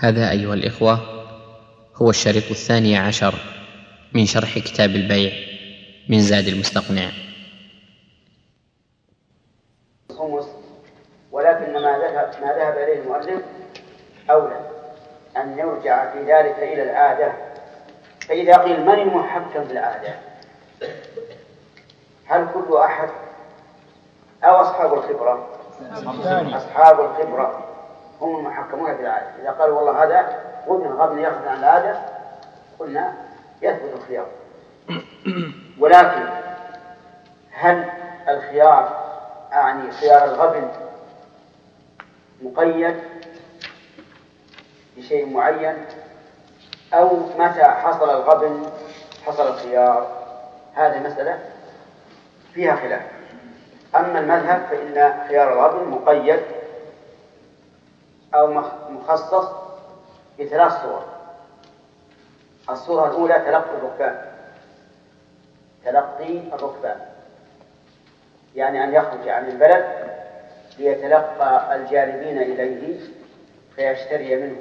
هذا أيها الإخوة هو الشريط 12 من شرح كتاب البيع من زاد المستقنع. ولكن ما ذهب إليه المؤلف أولى أن يرجع في ذلك إلى العادة. فإذا قيل من المحكم بالعادة، هل كل أحد أو أصحاب الخبرة؟ أصحاب الخبرة هم المحكمون في العادة. إذا قالوا والله هذا غبن يأخذ عن العادة قلنا يثبت الخيار. ولكن هل الخيار أعني خيار الغبن مقيد بشيء معين، أو متى حصل الغبن حصل الخيار؟ هذه مسألة فيها خلاف. أما المذهب فإن خيار الغبن مقيد أو مخصص بثلاث صور. الصورة الأولى تلقي الركبان، يعني أن يخرج عن البلد ليتلقى الجالبين إليه فيشتري منه.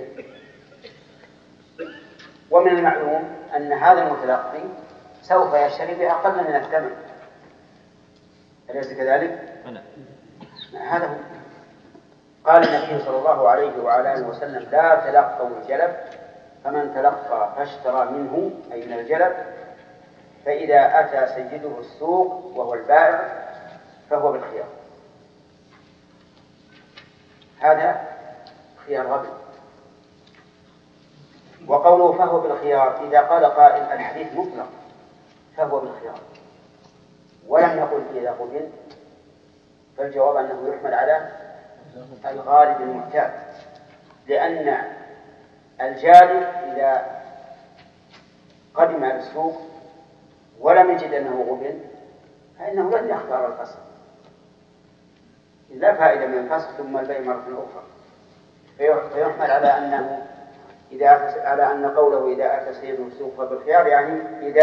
ومن المعلوم أن هذا المتلقي سوف يشتري بأقل من الثمن، أليس كذلك؟ هذا هو. قال النبي صلى الله عليه وعلى آله وسلم: لا تلقوا الجلب، فمن تلقى فاشترى منه أي من الجلب، فإذا أتى سيده السوق وهو البائع فهو بالخيار. هذا خيار غبن. وقوله فهو بالخيار، إذا قال قائل الحديث مطلق فهو بالخيار ولم يقل إذا قبل، فالجواب أنه يحمل على الغالب المعتاد، لأن الجالب إذا قدم على السوق ولم يجد أنه قبل فإنه لن يختار الفسخ، لا فائدة من الفسخ ثم البيع مرة أخرى. فيحمل على أنه على أن قوله إذا أتى سيده السوق فبالخيار يعني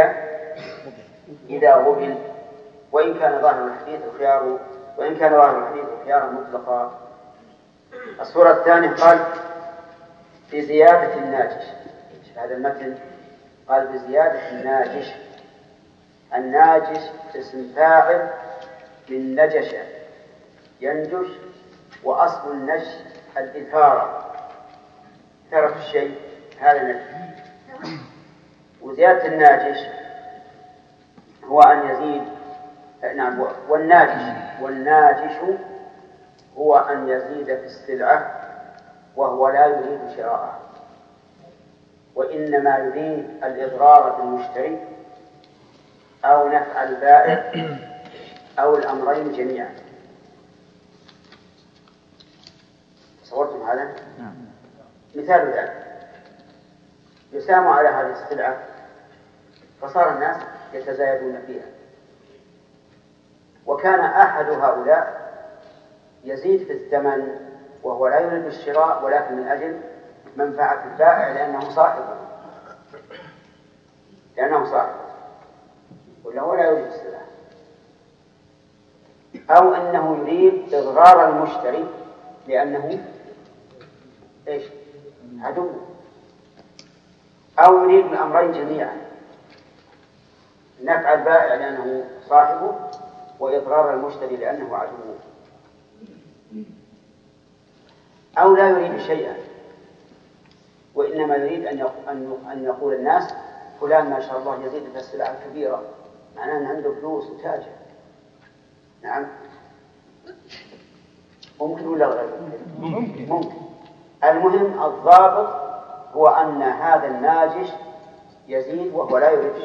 إذا قبل، وإن كان ظاهر الحديث خيارا مطلقا. الصورة الثانية قال بزيادة الناجش. هذا المتن قال بزيادة الناجش. الناجش اسم فاعل من نجش ينجش، وأصل النجش الإثارة، إثارة الشيء، هذا نجش. وزيادة الناجش هو أن يزيد، نعم، والناجش هو أن يزيد في السلعة وهو لا يريد شراءها، وإنما يريد الإضرار بالمشتري أو نفع البائع أو الأمرين جميعا. تصورتم هذا؟ مثال ذلك: يسام على هذه السلعة فصار الناس يتزايدون فيها، وكان أحد هؤلاء يزيد في الثمن وهو لا يريد الشراء ولكن من أجل منفعة البائع لأنه صاحبه ولا هو لا يريد السلعة، أو أنه يريد إضرار المشتري لأنه عدو، أو يريد الأمرين جميعا: نفع البائع لأنه صاحبه وإضرار المشتري لأنه عدوه، أو لا يريد شيئا وإنما يريد أن يقول الناس فلان ما شاء الله يزيد في السلعة الكبيرة، معناه أن عنده فلوس وتاجر. نعم، ممكن ولا غير ممكن. المهم الضابط هو أن هذا الناجش يزيد وهو لا يريد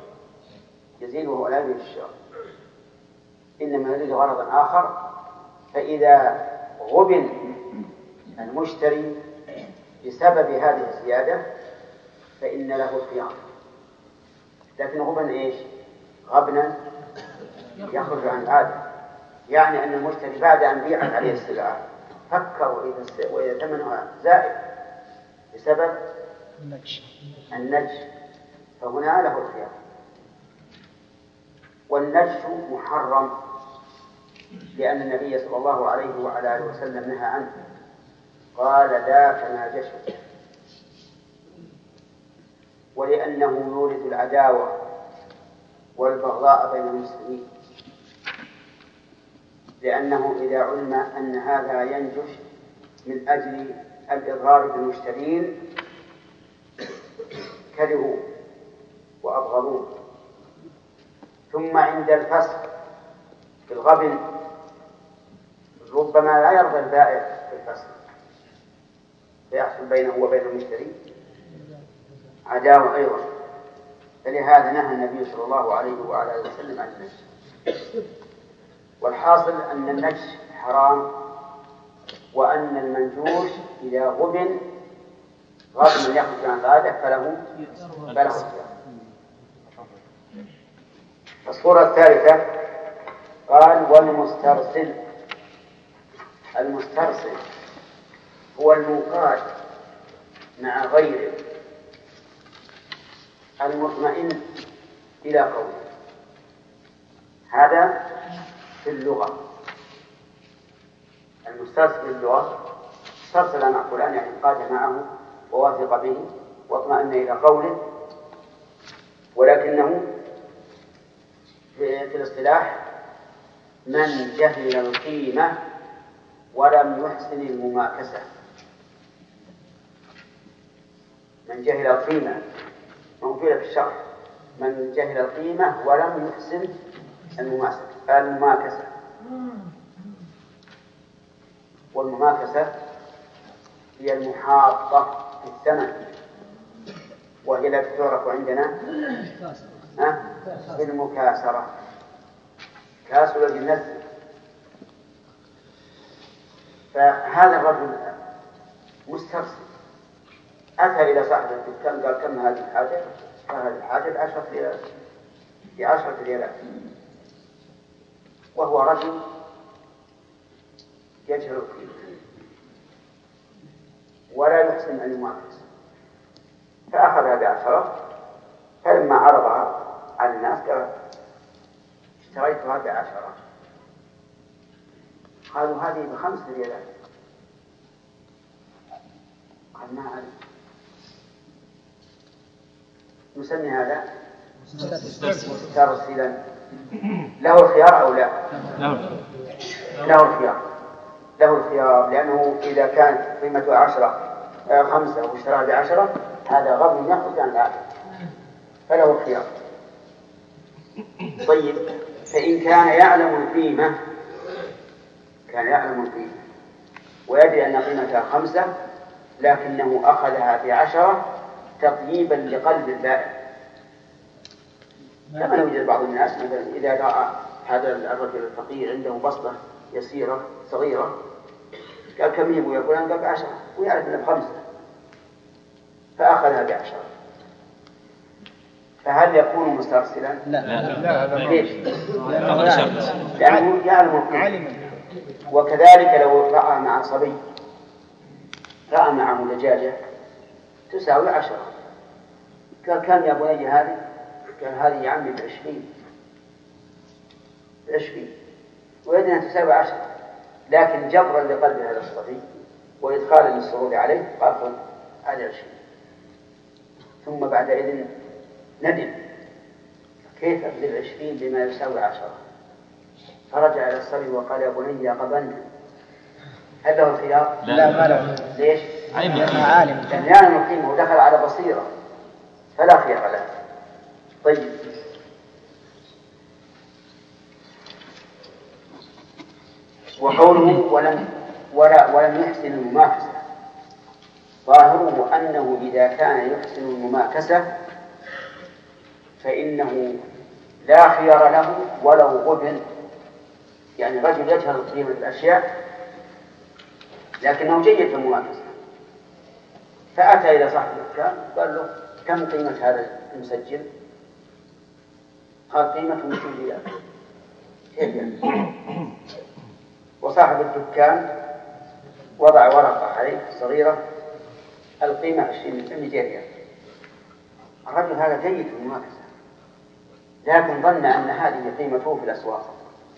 الشراء، إنما يريد غرضا آخر. فإذا غبن المشتري بسبب هذه الزيادة فإن له الخيار. لكن غبن غبنا يخرج عن العادة، يعني أن المشتري بعد أن بيعت عليه السلعة فكر وإذا ثمنها زائد بسبب النجش فهنا له الخيار. والنجش محرم لأن النبي صلى الله عليه وعلى آله وسلم نهى عنه، قال لا تناجشوا لأنه يورث العداوة والبغضاء بين المسلمين، لأنه إذا علم أن هذا ينجش من أجل الإضرار بالمشترين كرهوا وأبغضوه. ثم عند الفسق في الغبن ربما لا يرضى البائع بالفسق فيحصل بينه وبين المشتري عداوة أيضا. فلهذا نهى النبي صلى الله عليه وعلى آله وسلم عن النجش. والحاصل أن النجش حرام، وأن المنجوش إذا غبن غبن يخرج عن ذلك فله الخيار. الصورة الثالثة قال والمسترسل. المسترسل هو المنقاد مع غيره المطمئن إلى قوله. هذا في اللغة. المسترسل في اللغة استرسل مع فلان يعني قاد معه ووثق به واطمأن إلى قوله، ولكنه في الاصطلاح من جهل القيمة ولم يحسن المماكسة. من جهل القيمة موجودة في الشرح، من جهل القيمة ولم يحسن المماكسة. والمماكسة هي المحاطة في الثمن، وهي التي تعرف عندنا بالمكاسرة، كاسر بالنسل. فهذا الرجل مسترسل أتى إلى صاحب الدكان قال كم هذه الحاجة؟ قال هذه الحاجة ب10 ريالات، وهو رجل يجهل القيمة ولا يحسن أن يماكس، فأخذها ب10. فلما عرضها على الناس قال اشتريتها ب10. قالوا هذه ب5 ريالات. قال ما أعرف. نسمي هذا مسترسلا. له الخيار أو لا؟ له الخيار لأنه إذا كانت قيمته 5 واشتراها ب10 هذا غبن يخرج عن العادة، فله الخيار. طيب، فإن كان يعلم القيمة ويدري أن قيمتها 5 لكنه أخذها ب10 تطييبا لقلب البائع، كما يوجد بعض الناس مثلا إذا رأى هذا الرجل الفقير عنده بسطة يسيرة صغيرة قال كم هي يقول أنا قال ب10 ويعرف أنها ب5 فأخذها ب10. فهل يكون مسترسلا؟ لا. ليش؟ لأنه يعلم القيمة. وكذلك لو رأى مع صبي رأى معه دجاجة تساوي 10 قال كم يا بني هذه؟ قال هذه يا عمي ب20 ويدنا تساوي 10، لكن جبرا لقلب هذا الصبي وإدخالا للسرور عليه قال خذ هذه 20. ثم بعد إذن ندم كيف أبذل 20 بما يساوي 10؟ فرجع إلى الصبي وقال يا بني قبلنا. هل له الخيار؟ لا ما له. ليش؟ عالم لأن يعلم القيمة ودخل على بصيرة فلا خيار له. طيب، وقوله ولم يحسن المماكسة ظاهره أنه إذا كان يحسن المماكسة فإنه لا خيار له ولو غبن. يعني رجل يجهل قيمة الأشياء لكنه جيد في المماكسة، فأتى إلى صاحب الدكان قال له كم قيمة هذا المسجل؟ قال قيمته 200 ريال. كيف يعني؟ وصاحب الدكان وضع ورقة عليه صغيرة القيمة 200 ريال. الرجل هذا جيد في المماكسة لكن ظن أن هذه قيمته في الأسواق،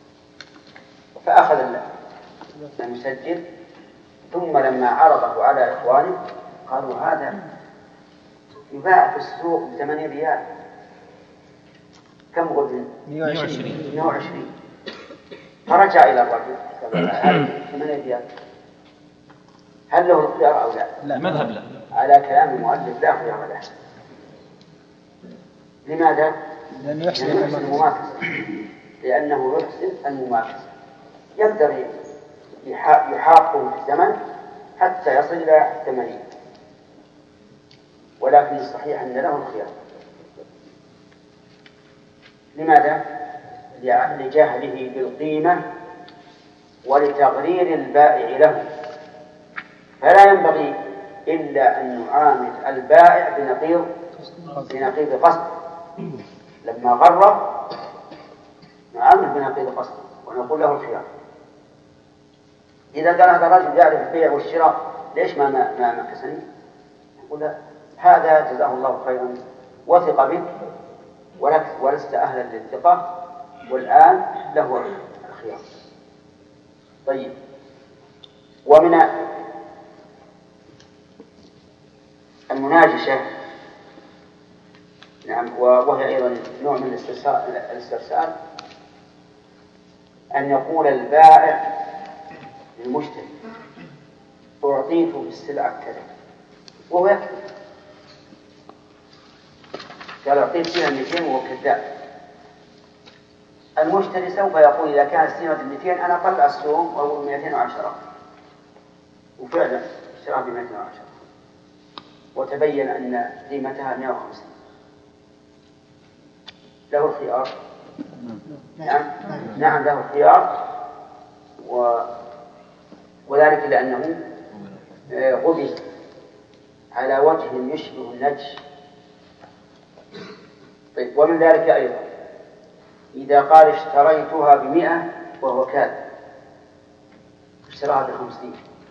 فأخذ المسجل. ثم لما عرضه على إخوانه قالوا هذا يباع في السوق ب8 ريال. كم غبن؟ 120. فرجع إلى الرجل هذه 8 ريال، هل له الخيار أو لا؟ مذهب لا. على كلام المؤلف لا خيار له. لماذا؟ لأنه يحسن المماكسة، لأنه يحسن المماكسة، يقدر يحاقه في الثمن حتى يصل إلى 80، ولكن الصحيح أن له الخيار. لماذا؟ لجهله بالقيمة ولتغرير البائع له، فلا ينبغي إلا أن نعامل البائع بنقيض قصد. لما غرر نعامل بنقيض قصد ونقول له الخيار. إذا كان هذا الرجل يعرف البيع والشراء ليش ما مكسني؟ نقول هذا جزاه الله خيرا وثق بك ولست أهلا للثقة، والآن له الخيار. طيب، ومن المناجشة نعم، وهي أيضا نوع من الاسترسال، أن يقول البائع للمشتري أعطيت بالسلعة كذا وهو يكذب، قال أعطيت فيها 200 وهو كذاب. المشتري سوف يقول إذا كانت قيمة 200 أنا قطع السوم وهو 210، وفعلا اشتراها ب 210 وتبين أن قيمتها 150. له الخيار؟ نعم له الخيار، وذلك لأنه غبن على وجه يشبه النجش. طيب، ومن ذلك أيضا إذا قال اشتريتها ب100 وهو كاذب، اشتراها ب50،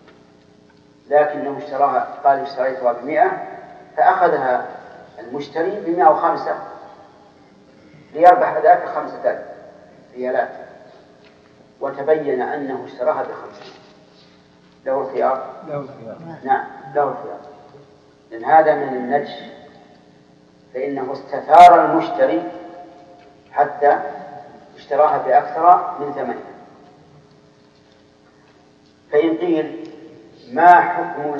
لكنه قال اشتريتها ب100 فأخذها المشتري ب105 ليربح ذاك 5000 ريالات، وتبين أنه اشتراها ب50. له الخيار؟ نعم له الخيار، لأن هذا من النجش، فإنه استثار المشتري حتى اشتراها بأكثر من ثمنها. فإن قيل ما حكم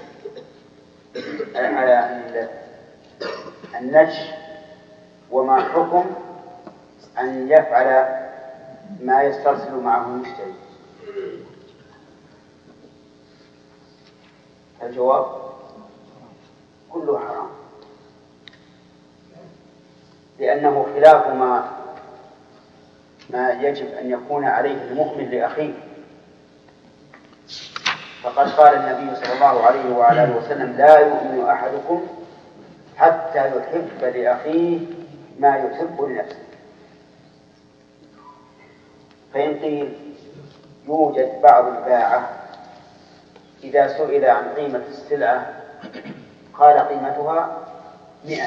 على النجش وما حكم أن يفعل ما يسترسل معه المشتري؟ الجواب كله حرام، لأنه خلاف ما يجب أن يكون عليه المؤمن لأخيه. فقد قال النبي صلى الله عليه وعلى آله وسلم لا يؤمن أحدكم حتى يحب لأخيه ما يحب لنفسه. فإن قيل يوجد بعض الباعة إذا سئل عن قيمة السلعة قال قيمتها 100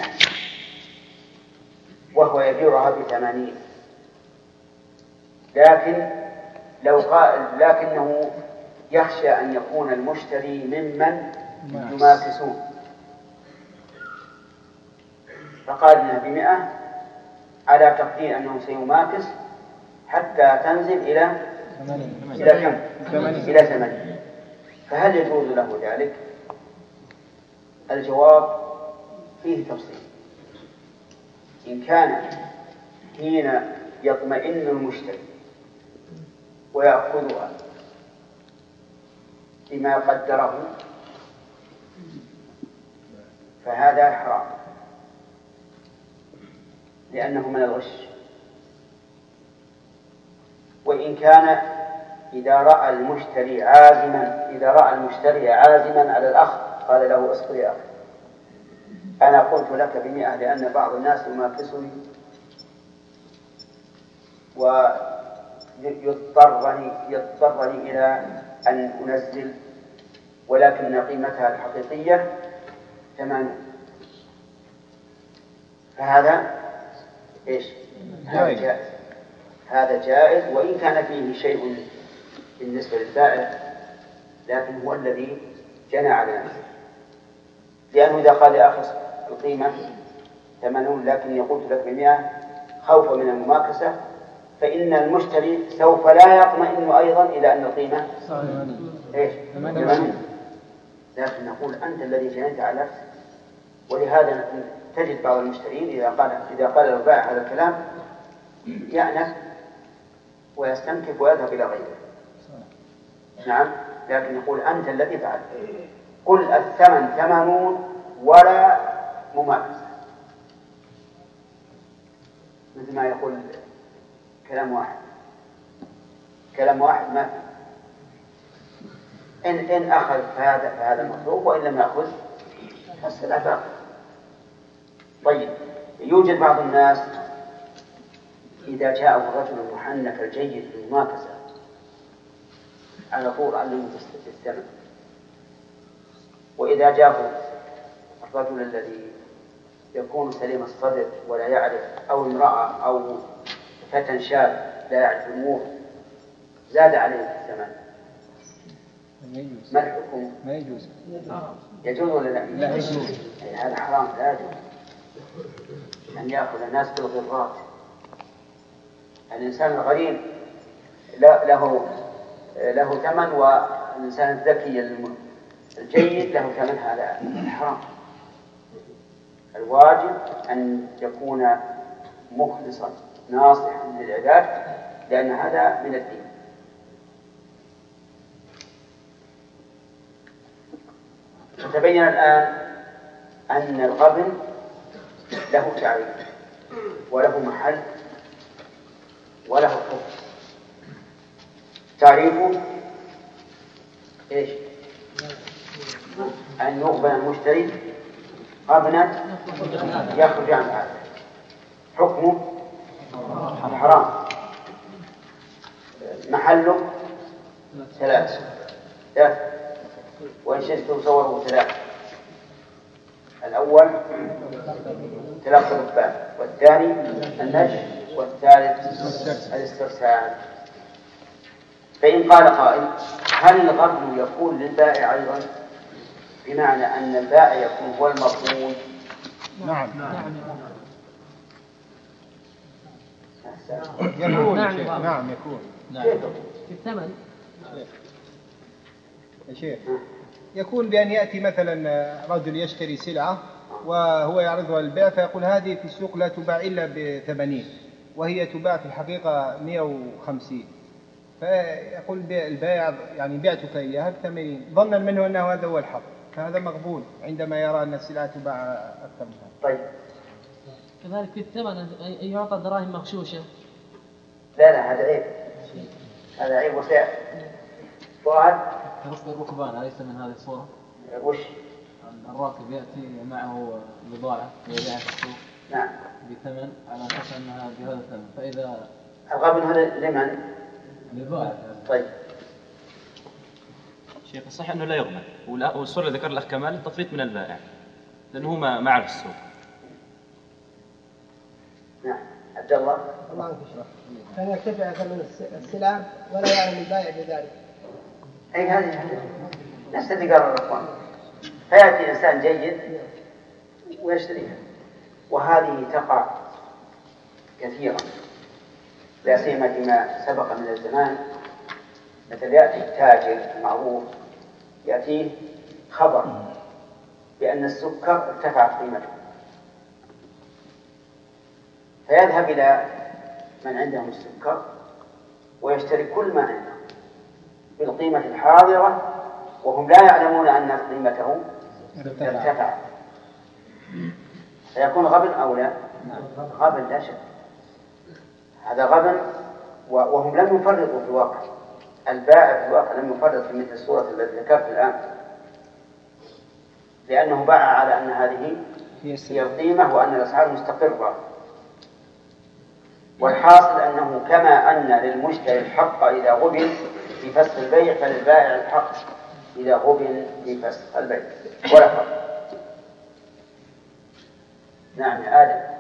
وهو يبيعها ب80، لكنه يخشى أن يكون المشتري ممن يماكسون، فقال إنها ب100 على تقدير أنه سيماكس حتى تنزل إلى كم؟ إلى 80. فهل يجوز له ذلك؟ الجواب فيه تفصيل. إن كان حين يطمئن المشتري ويأخذها بما قدره فهذا حرام، لأنه من الغش. وإن كان إذا رأى المشتري عازما على الأخذ قال له اصبر يا أخي، أنا قلت لك ب100 لأن بعض الناس يماكسني ويضطرني إلى أن أنزل، ولكن قيمتها الحقيقية 80، فهذا إيش؟ هذا جائز، وإن كان فيه شيء بالنسبة للبائع، لكن هو الذي جنى على نفسه، لأنه إذا قال يا أخي القيمة 80 لكني قلت لك ب100 خوفا من المماكسة، فإن المشتري سوف لا يطمئن أيضا إلى أن القيمة 80. لكن نقول أنت الذي جنيت على نفسك. ولهذا تجد بعض المشترين إذا قال البائع هذا الكلام يأنف ويستنكف ويذهب إلى غيره. نعم، لكن يقول أنت الذي فعلت. قل الثمن 80 ولا مماكسة، مثل ما يقول كلام واحد ما إن أخذ فهذا المطلوب، وإن لم يأخذ فالسلع باقي. طيب، يوجد بعض الناس إذا جاءه الرجل المحنك الجيد في المماكسة على طول علمه الثمن، وإذا جاءه الرجل الذي يكون سليم الصدر ولا يعرف، أو امرأة أو فتى شاب لا يعرف الأمور زاد عليه الثمن، ما الحكم؟ ما يجوز. يجوز ولا لا؟ لا يجوز. هذا حرام، لا يجوز أن يأخذ الناس بالغرات. الإنسان الغريب له ثمن، والإنسان الذكي الجيد له ثمن. هذا حرام. الواجب أن يكون مخلصا ناصحا للعباد، لأن هذا من الدين. تبين الآن أن الغبن له تعريف وله محل وله حكم. تعريفه إيش؟ أن يغبن المشتري غبنا يخرج عن هذا. حكمه حرام. محله 3، وإن شئت تصوره 3. الأول تلقي الركبان، والثاني النجش، والثالث الاسترسال. فإن قال قائل هل الغبن يكون للبائع أيضا، بمعنى أن البائع يكون هو المضمون؟ نعم يكون. نعم يكون. في الثمن يا شيخ يكون بأن يأتي مثلا رجل يشتري سلعة وهو يعرضها للبيع، فيقول هذه في السوق لا تباع إلا ب80 وهي تباع في الحقيقة 150، فيقول البائع يعني بعتك إياها ب80 ظنا منه أنه هذا هو الحق، فهذا مقبول عندما يرى أن السلعة تباع أكثر منها. طيب، كذلك في الثمن أن يعطى دراهم مغشوشة. لا هذا عيب، هذا عيب وسعر. فؤاد رفض الركبان أليس من هذه الصورة؟ وش؟ الراكب يأتي معه بضاعة ويبيعها في السوق نعم بثمن على أساس أنها بهذا الثمن، فإذا الغبن هذا لمن؟ للبائع. طيب شيخ الصح أنه لا يغبن، والصورة اللي ذكر الأخ كمال التفريط من البائع لأنه ما عرف السوق. نعم عبد الله. الله عنك اشرح. كان يرتفع ثمن السلع ولا يعلم البائع بذلك. أي هذه نفس اللي قال الأخوان، فيأتي إنسان جيد ويشتريها، وهذه تقع كثيرا، لا سيما فيما سبق من الزمان. مثل يأتي التاجر المعروف يأتيه خبر بأن السكر ارتفعت قيمته، فيذهب إلى من عندهم السكر ويشتري كل ما عنده بالقيمة الحاضرة، وهم لا يعلمون أن قيمته ارتفعت. فيكون غبن أو لا؟ غبن لا شك، هذا غبن، وهم لم يفرطوا في الواقع. البائع في الواقع لم يفرط في مثل الصورة التي ذكرت الآن، لأنه باع على أن هذه هي القيمة وأن الأسعار مستقرة. والحاصل أنه كما أن للمشتري الحق إذا غبن في فسخ البيع، فللبائع الحق إذا غبن في فسخ البيع ولا فرق. نعم يا آدم.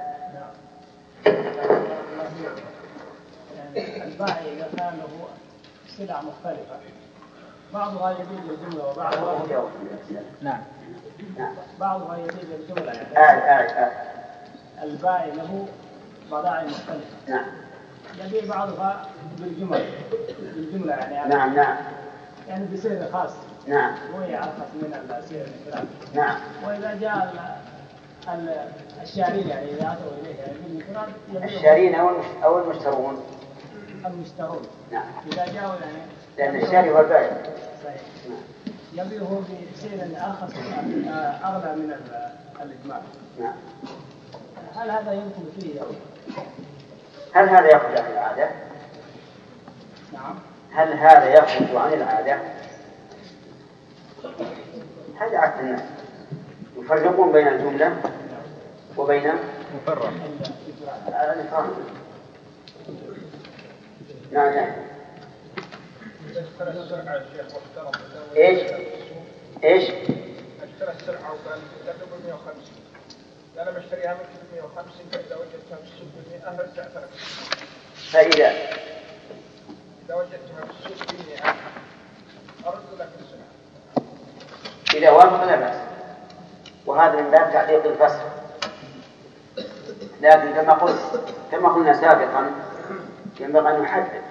البائع إذا كان له سلع مختلفة بعضها يبيع بالجملة وبعضها نعم بعضها يبيع بالجملة يعني البائع له بضائع مختلفة. نعم. يبيع بعضها بالجملة يعني نعم يعني بسعر خاص. نعم. وهي أرخص من السعر الانفرادي. نعم. وإذا جاء الشارين يعني إذا أتوا إليه يعني بالانفراد الشارين أو المشترون. المشترون. نعم. إذا جاءوا يعني لأن الشاري هو البائع. صحيح. يبيعه بسعر أرخص أغلى من الإجمال. نعم. هل هذا يدخل فيه؟ هل هذا يخرج عن العادة؟ نعم. هل هذا يخرج عن العادة؟ هذا عكس الناس يفرقون بين الجملة وبين مفرق الإفراد. نعم. اشترى السلعة يا شيخ واحترم ايش؟ اشترى السلعة وقال تبدأ ب 150 قال أنا بشتريها منك ب 150 فإذا وجدتها بالسوق ب 100 أرجع ترك. فإذا وجدتها بالسوق ب 100 أرد لك السلعة. إذا وافق لا بأس، وهذا من باب تعليق الفصل. لكن كما قلنا سابقا ينبغي أن نحدد.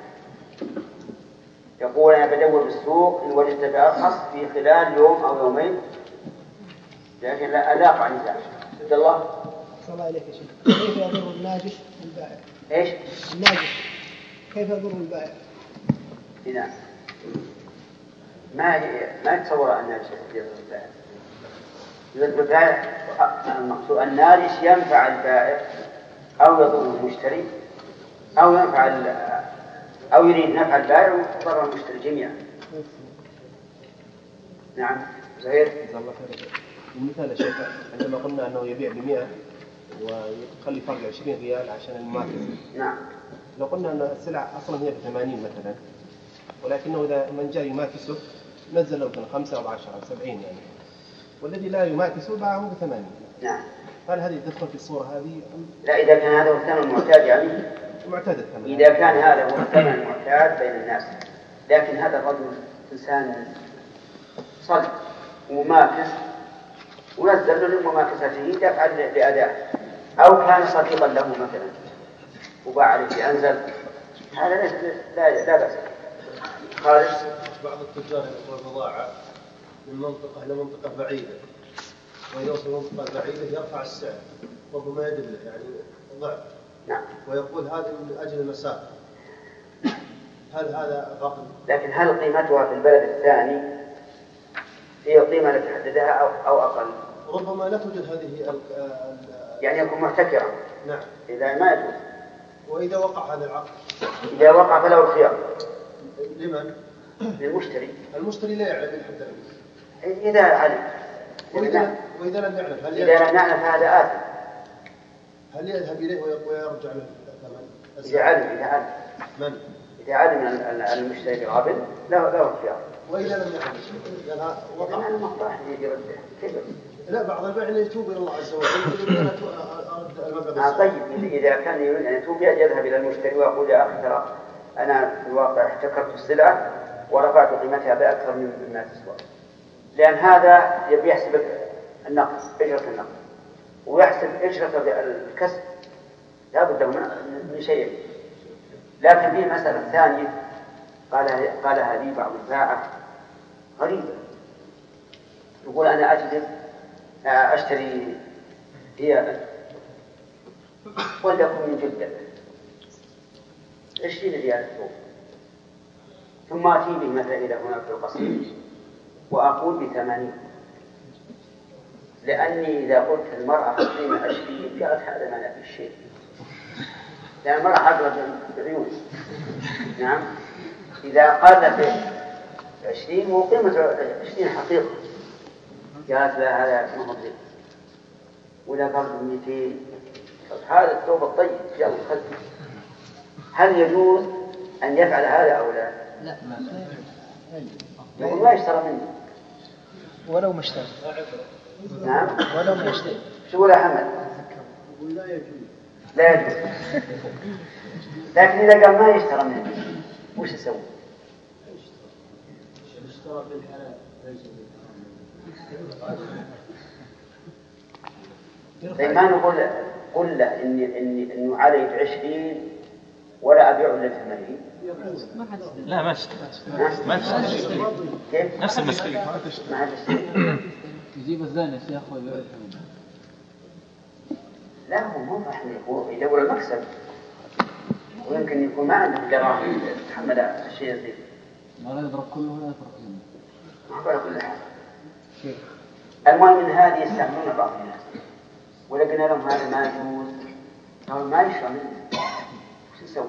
يقول أنا بدور بالسوق إن وجدت بأرخص في خلال يوم أو يومين، لكن لا ألاقع نزاع. عبد الله. صلى الله عليك يا شيخ. كيف يضر الناجش البائع؟ إيش؟ الناجش كيف يضر البائع؟ نعم. ما يتصور أن الناجش يضر البائع. يضر البائع المقصود الناجش ينفع البائع أو يضر المشتري أو أو يريد نفع البائع وضر المشتري جميعا. نعم. زهير. جزاه الله خير. المثال يا شيخ عندما قلنا أنه يبيع ب100 ويخلي فرق 20 ريال عشان المنافس. نعم. لو قلنا أن السلعة أصلا هي ب80 مثلا، ولكنه إذا من جاء يماكسه نزل له 5 أو 10 أو 70 يعني، والذي لا يماكسه باعه ب80. نعم. هل هذه تدخل في الصورة هذه؟ لا، إذا كان هذا هو الثمن المعتاد يعني. معتاد الثمن. إذا كان هذا هو الثمن المعتاد بين الناس، لكن هذا الرجل إنسان صلب ومماكس ونزل له لمماكسته دفعا لأداء، أو كان صديقا له مثلا وباع عليه بأنزل، هذا لا بأس. خالد. بعض التجار ينقل البضاعة من منطقة إلى منطقة بعيدة، وإذا وصل منطقة بعيدة يرفع السعر ربما يدله يعني ضعف. نعم. ويقول هذا من أجل المسافة. هل هذا غلط؟ لكن هل قيمتها في البلد الثاني هي القيمة التي تحددها أو أقل؟ ربما لا توجد هذه يعني يكون محتكرا. نعم. إذا ما يجوز. وإذا وقع هذا العقد؟ إذا وقع فله الخيار. لمن؟ للمشتري. المشتري لا يعلم الحد. إذا علم. وإذا لم يعلم إذا لم يعلم فهذا آثم. هل يذهب إليه ويرجع له الثمن؟ إذا علم. من؟ إذا علم المشتري بالغبن له الخيار. وإذا لم يعلم وقع المقطع يرده كيف؟ لا، بعض البائع يتوب إلى الله عز وجل أنا أرد المبلغ. طيب إذا كان يريد أن يتوب يذهب إلى المشتري ويقول يا أخي ترى أنا في الواقع احتكرت السلعة ورفعت قيمتها بأكثر مما تسوى، لأن هذا يبي يحسب النقد، أجرة النقد، ويحسب أجرة الكسب، لا بد من شيء. لكن في مسألة ثانية قالها لي بعض الباعة غريبة، يقول أنا أشتري ثيابا وليكن من جدة 20 ريال الثوب، ثم أتي به مثلا إلى هنا في القصير وأقول ب80، لأني إذا قلت المرأة خذينا 20 قالت هذا ما نبي شيء، لأن المرأة حقرت بعيون. نعم. إذا قالت 20 وقيمة 20 حقيقة قالت لا هذا ما هو بذلك، ولا قالت 200 هذا الثوب الطيب جاء الخلف. هل يجوز أن يفعل هذا أو لا؟ لا. يقول ما يشترى منه ولو ما اشترى. نعم. ولو ما اشترى. شو يقول أحمد؟ لا يجوز. لكن إذا قال ما يشترى منه وش يسوي؟ يشترى بالحلال ليس طيب ما نقول قل له إنه علي ب20 ولا أبيعه إلا ب80. لا ما تشتري. كيف؟ نفس المسألة. ما حد يشتري. يجيب الزاني يا أخوي ويبيع الحمد. لا هو مو فاهم يدور المكسب، ويمكن يكون ما عنده دراهم يتحمل الشيء الزين. ما لا يضرب كله ولا يفرق منه. ما على كل حال. المهم ان هذه يستعملون بعض الناس، ولقينا لهم هذا ما يجوز، قالوا ما يشرى منه. شو نسوي؟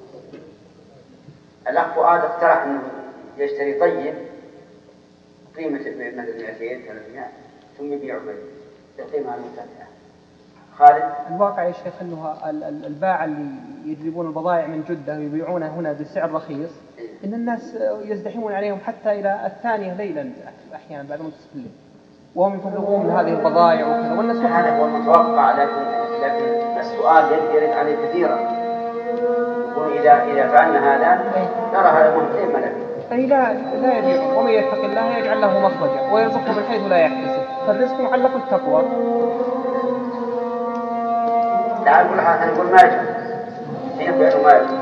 الأخ فؤاد اقترح انه يشتري طيب قيمة مثل 200 300 ثم يبيعه بالقيمة المرتفعة. خالد؟ الواقع يا شيخ أنه الباعة اللي يجلبون البضائع من جدة ويبيعونها هنا بسعر رخيص، إن الناس يزدحمون عليهم حتى إلى 2 ليلا أحيانا بعد منتصف الليل، وهم يطلبون من هذه البضائع وكذا، والناس هذا هو المتوقع. لكن السؤال يرد عليه كثيرا، يقول إذا فعلنا هذا نرى هذا مهم ملكي. أي لا يبيع، ومن يتق الله يجعل له مخرجا ويرزقه من حيث لا يحتسب، فالرزق معلق بالتقوى. لا نقول حاجة، نقول ما يجوز. فيه بينه ما يجوز.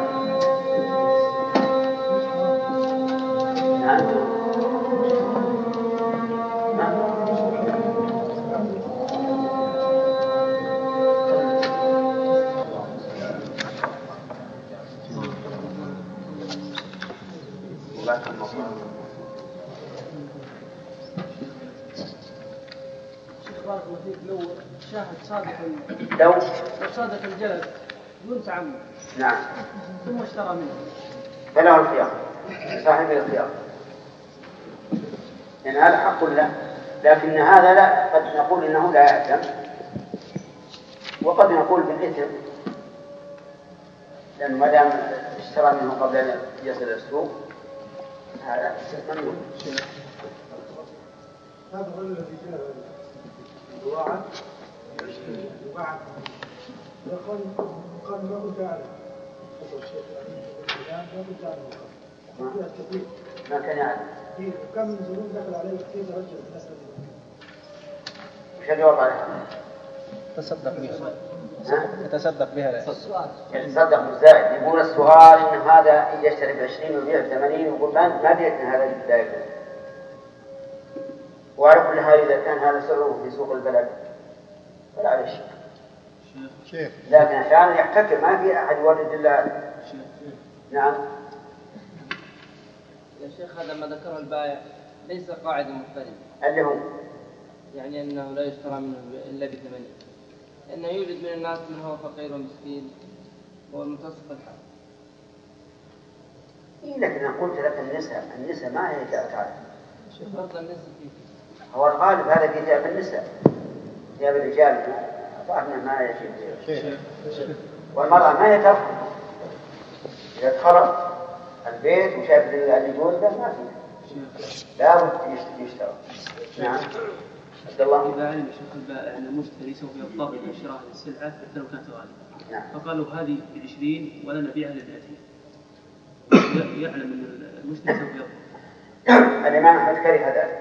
نعم. بارك الله فيك، لو شاهد صادق الجلد بدون تعمد، نعم، ثم اشترى منه فله الخيار، صاحب الخيار، يعني هذا حق له. لكن هذا لا، قد نقول انه لا يأثم، وقد نقول بالإثم، لأنه ما دام اشترى منه قبل أن يصل السوق هذا ممنوع. هذا الرجل الذي جاء وعد قال ما كنت أعلم. ما كان يعلم. وكم من زبون دخل عليه كثير رجل الناس. وش الجواب عليها؟ يتصدق بها. يتصدق بالزائد. يقول السؤال إن هذا يشتري ب20 ويبيع ب80، ويقول ما بيعتنا هذا البداية. وعلى كل حال إذا كان هذا سعره في سوق البلد فلا عليه شيء. لكن عشان يحتكر ما في أحد يورد إلا. نعم. يا شيخ هذا ما ذكره البائع ليس قاعدة مضطردة. اللي هو يعني أنه لا يشترى منه إلا ب80، لأنه يوجد من الناس من هو فقير ومسكين ومنتصف الحال. لكن أنا قلت لك النساء ما هي تعرف. شوف فرض النساء فيه. هو الغالب هذا في ثياب النساء، ثياب الرجال ظاهرنا ما يجب. والمرأة ما هي ترفض إذا دخلت البيت وشاف اللي جوزه ما فيه، لا بد يشترى. نعم. عبد الله. إذا علم شيخ البائع أن المشتري سوف يضطر إلى شراء السلعة حتى لو كانت غالية. نعم. فقالوا هذه ب20 ولا نبيعها ب30. يعلم أن المشتري سوف يضطر. الإمام أحمد كره ذلك،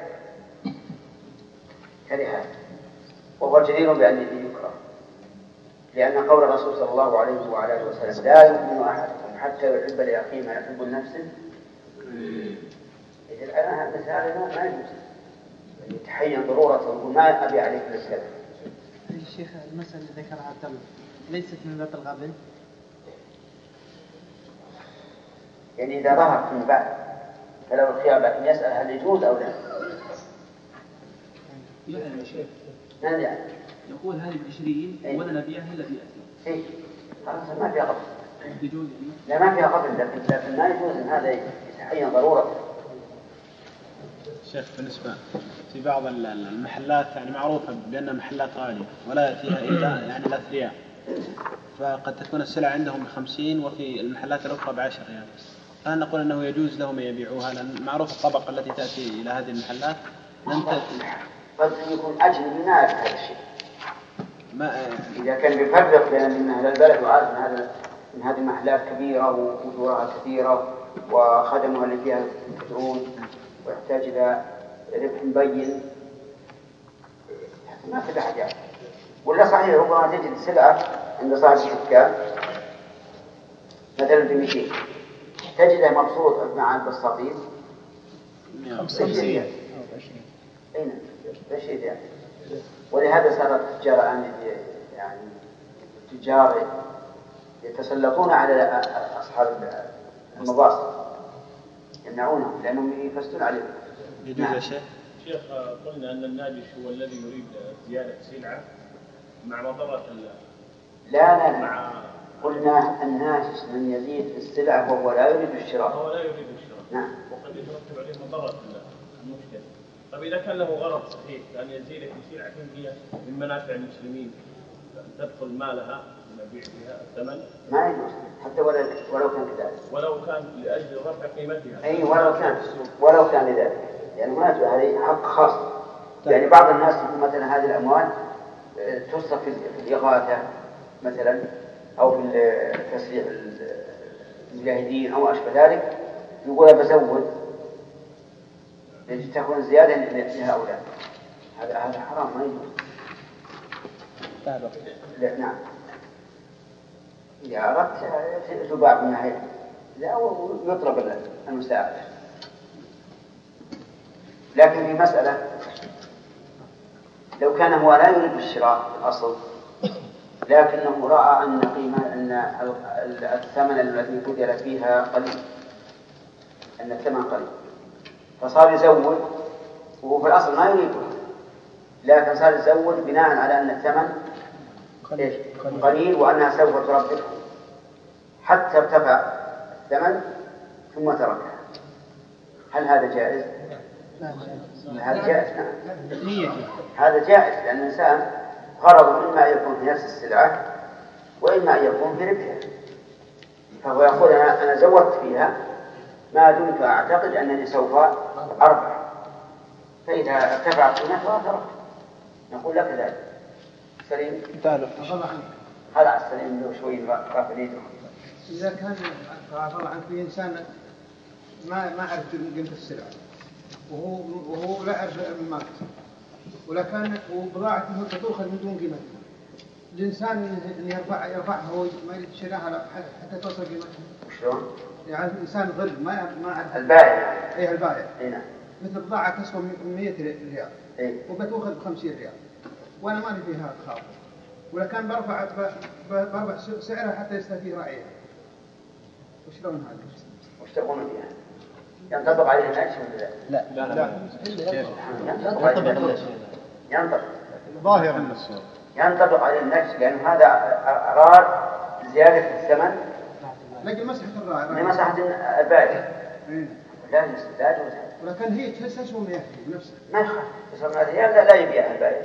وهو جدير بأن يكره، لأن قول الرسول صلى الله عليه وعلى آله وسلم لا يؤمن أحدكم حتى يحب لأخيه ما يحب لنفسه. إذا الآن مثال ما يجوز يتحين ضرورته وما أبي عليك بالكذب. الشيخ المسألة اللي ذكرها عبد الله ليست من باب الغبن، يعني إذا ظهر من بعد فلو الخيار، لكن يسأل هل يجوز أو لا. يعلم يا شيخ. ماذا يعني؟ يقول هذه ب20 ولا نبيعها إلا ب30. إيه خلاص ما فيها قبل. يجوز لا ما فيها قبل، لكن ما يجوز أن هذا يتحين ضرورة. شيخ بالنسبة في بعض المحلات يعني معروفة بأنها محلات غالية ولا فيها إلا يعني الأثرياء، فقد تكون السلع عندهم ب50 وفي المحلات الأخرى ب10 ريال. فهل نقول أنه يجوز لهم أن يبيعوها لأن معروف الطبقة التي تأتي إلى هذه المحلات قد يكون أجل من هذا الشيء. إذا كان بيفرق بين أهل البلد وعارف من هذه المحلات كبيرة وأجورها كثيرة وخدمها اللي فيها كثيرون، ويحتاج إلى ربح مبين ما في أحد يعرف. ولا صحيح ربما تجد سلعة عند صاحب الدكان مثلا ب 200 تجدها مبسوط مع البساطين 50 أين 20 يعني. ولهذا صار التجار الآن يعني التجار يتسلطون على أصحاب المباصر يمنعونهم لأنهم يفسدون عليهم. يجوز يا شيخ؟ شيخ قلنا أن الناجش هو الذي يريد زيادة سلعة مع مضرة لا قلنا الناجش من يزيد في السلعة وهو لا يريد الشراء. هو لا يريد الشراء. نعم. وقد يترتب عليه مضرة المشكلة. طيب إذا كان له غرض صحيح كأن يزيد في سلعة هي من منافع المسلمين تدخل مالها ونبيع فيها الثمن ما يجوز حتى ولو كان كذلك. ولو كان لأجل رفع قيمتها. أي ولو كان لذلك يعني هذه حق خاص. يعني بعض الناس مثلا هذه الأموال تصرف في الإغاثة مثلا أو في تسريح المجاهدين أو أشبه ذلك يقول بزود تكون زيادة لهؤلاء. هذا حرام ما يجوز. لا نعم إذا أردت تباع من ناحية لا ويطلب المساعدة. لكن في مسألة لو كان هو لا يريد الشراء في الأصل لكنه رأى أن الثمن الذي بذل فيها قليل أن الثمن قليل فصار يزود وهو في الأصل ما يريده لكن صار يزود بناء على أن الثمن قليل وأنها سوف تربحه حتى ارتفع الثمن ثم تركها. هل هذا جائز؟ هذا جائز. نعم هذا جائز لأن الإنسان غرضه إما أن يكون في نفس السلعة وإما أن يكون في ربحها فهو يقول أنا زودت فيها ما دمت أعتقد أنني سوف أربح فإذا ارتفعت قيمتها تركت. نقول لك ذلك سليم هذا السليم له شوي غافلين. إذا كان عبارة عن في إنسان ما عرف قيمة السلعة وهو لا يعرف الماركت ولكن وبضاعته تؤخذ من دون قيمتها الإنسان أن يرفعها هو ما يريد شراها حتى توصل قيمتها. شلون؟ يعني الإنسان ظل ما عرف البائع. إيه البائع. نعم. مثل بضاعة تسوى 100 ريال. إيه. وبتأخذ 50 ريال وأنا ما لي فيها خاطر ولكن برفع سعرها حتى يستفيد راعيها. وشلون هذا؟ وش تقول فيها؟ ينطبق عليه النجش ولا لا؟ ينطبق ظاهر النصوص ينطبق عليه النجش لأن هذا أراد زيادة الثمن لكن مسحة الراعي مسحة البائع لا يجوز. ولكن هي تسوى 100 بنفسها ما يخالف تسوى 100 ريال لا يبيعها البائع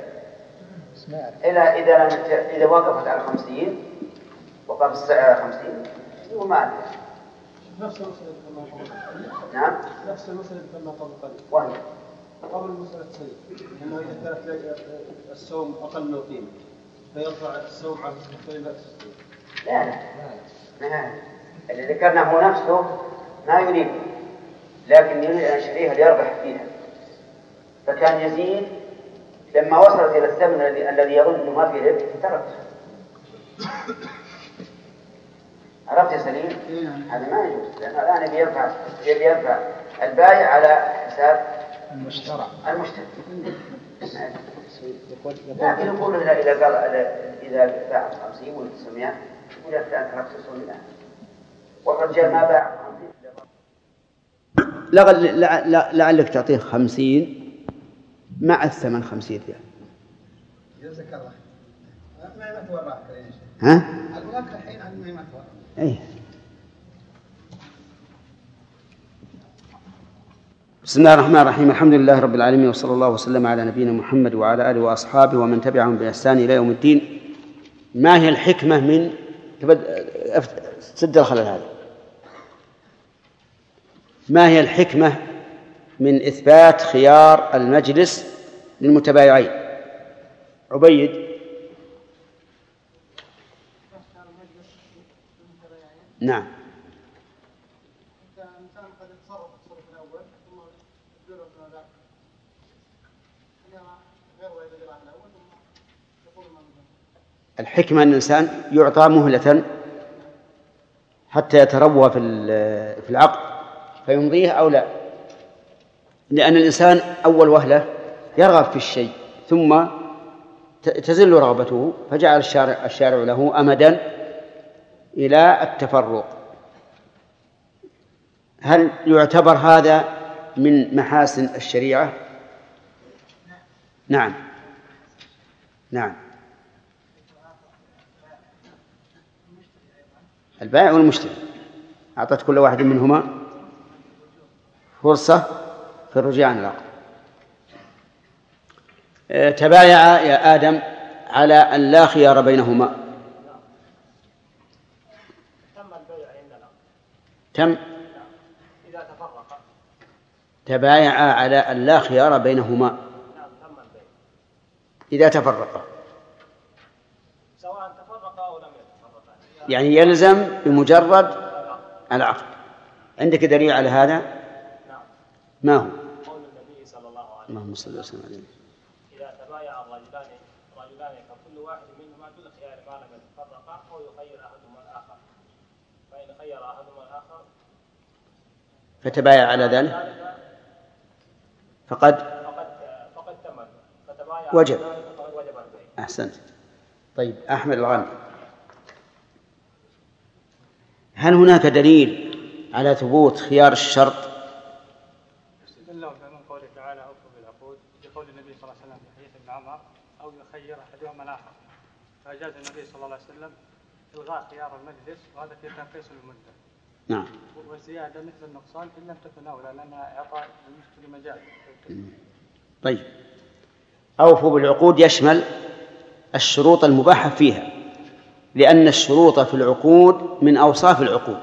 إلا إذا وقفت على 50 وقف السعر على 50 وما عليه. نفس المسألة كما قبل. نعم. نفس المسألة كما قبل. وهي قبل مسألة سيد إنه إذا كانت السوم أقل من القيمة فيرفع السوم على القيمة. لا اللي ذكرنا هو نفسه ما يريد لكن يريد أن يشتريها ليربح فيها فكان يزيد لما وصلت إلى الثمن الذي يظن أنه ما فيه ربح تركه. عرفت يا سليم؟ هذا ما يجوز لأنه الآن يرفع البائع على حساب المشتري. لكن يقول إذا باع 50 ولا 900 يقول لك أنت تركت 900 والرجال ما باع 50. لعلك تعطيه 50 مع الثمن 50 ريال. جزاك الله. ما توراك ها؟ الوقت الحين عن ما توراك. أي. بسم الله الرحمن الرحيم الحمد لله رب العالمين وصلى الله وسلم على نبينا محمد وعلى آله وأصحابه ومن تبعهم بإحسان إلى يوم الدين. ما هي الحكمة من سد الخلل هذا؟ ما هي الحكمة من إثبات خيار المجلس للمتبايعين؟ عبيد. نعم. الإنسان قد يتصرف التصرف الأول ثم يقول الحكمة أن الإنسان يعطى مهلة حتى يتروى في العقد فيمضيه أو لا، لأن الإنسان أول وهلة يرغب في الشيء ثم تزل رغبته، فجعل الشارع له أمدا إلى التفرق. هل يعتبر هذا من محاسن الشريعة؟ نعم نعم. البائع والمشتري أعطت كل واحد منهما فرصة في الرجوع عن العقد. تبايع يا آدم على أن لا خيار بينهما. تم إذا تفرق. تبايع على أن لا خيار بينهما إذا تفرقا، سواء تفرقا أو لم يتفرقا، يعني يلزم بمجرد العقد. عندك دليل على هذا؟ ما هو؟ قول النبي صلى الله عليه وسلم اللهم صل وسلم عليه إذا تبايع الرجلان فكل واحد منهما بالخيار ما لم يتفرقا أو يخير أحدهما الآخر، فإن خير أحدهما الآخر فتبايع على ذلك فقد تم، فتبايع وجب. وجب البيع. أحسنت. طيب أحمد الغاني، هل هناك دليل على ثبوت خيار الشرط؟ استدل من قوله تعالى أوفوا بالعقود، بقول النبي صلى الله عليه وسلم في حديث ابن عمر أو يخير أحدهما الآخر، فأجاز النبي صلى الله عليه وسلم إلغاء خيار المجلس، وهذا في تنقيص المدة. نعم. والزيادة مثل النقصان إن لم تكن أولى لأنها إعطاء المشتري مجال. طيب أوفوا بالعقود يشمل الشروط المباحة فيها، لأن الشروط في العقود من أوصاف العقود،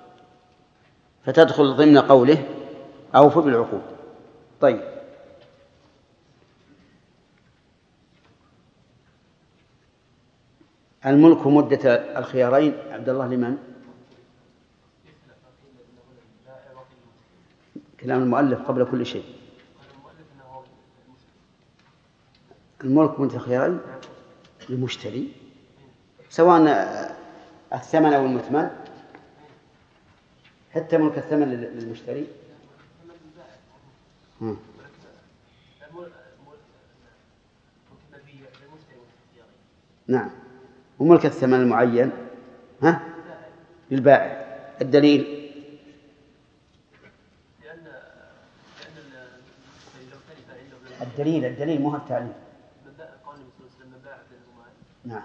فتدخل ضمن قوله أوفوا بالعقود. طيب الملك مدة الخيارين عبد الله لمن؟ كلام المؤلف قبل كل شيء. الملك مدة الخيارين للمشتري سواء الثمن أو المثمن، حتى ملك الثمن للمشتري. نعم. وملك الثمن المعين للبائع. الدليل الدليل مو التعليل. نعم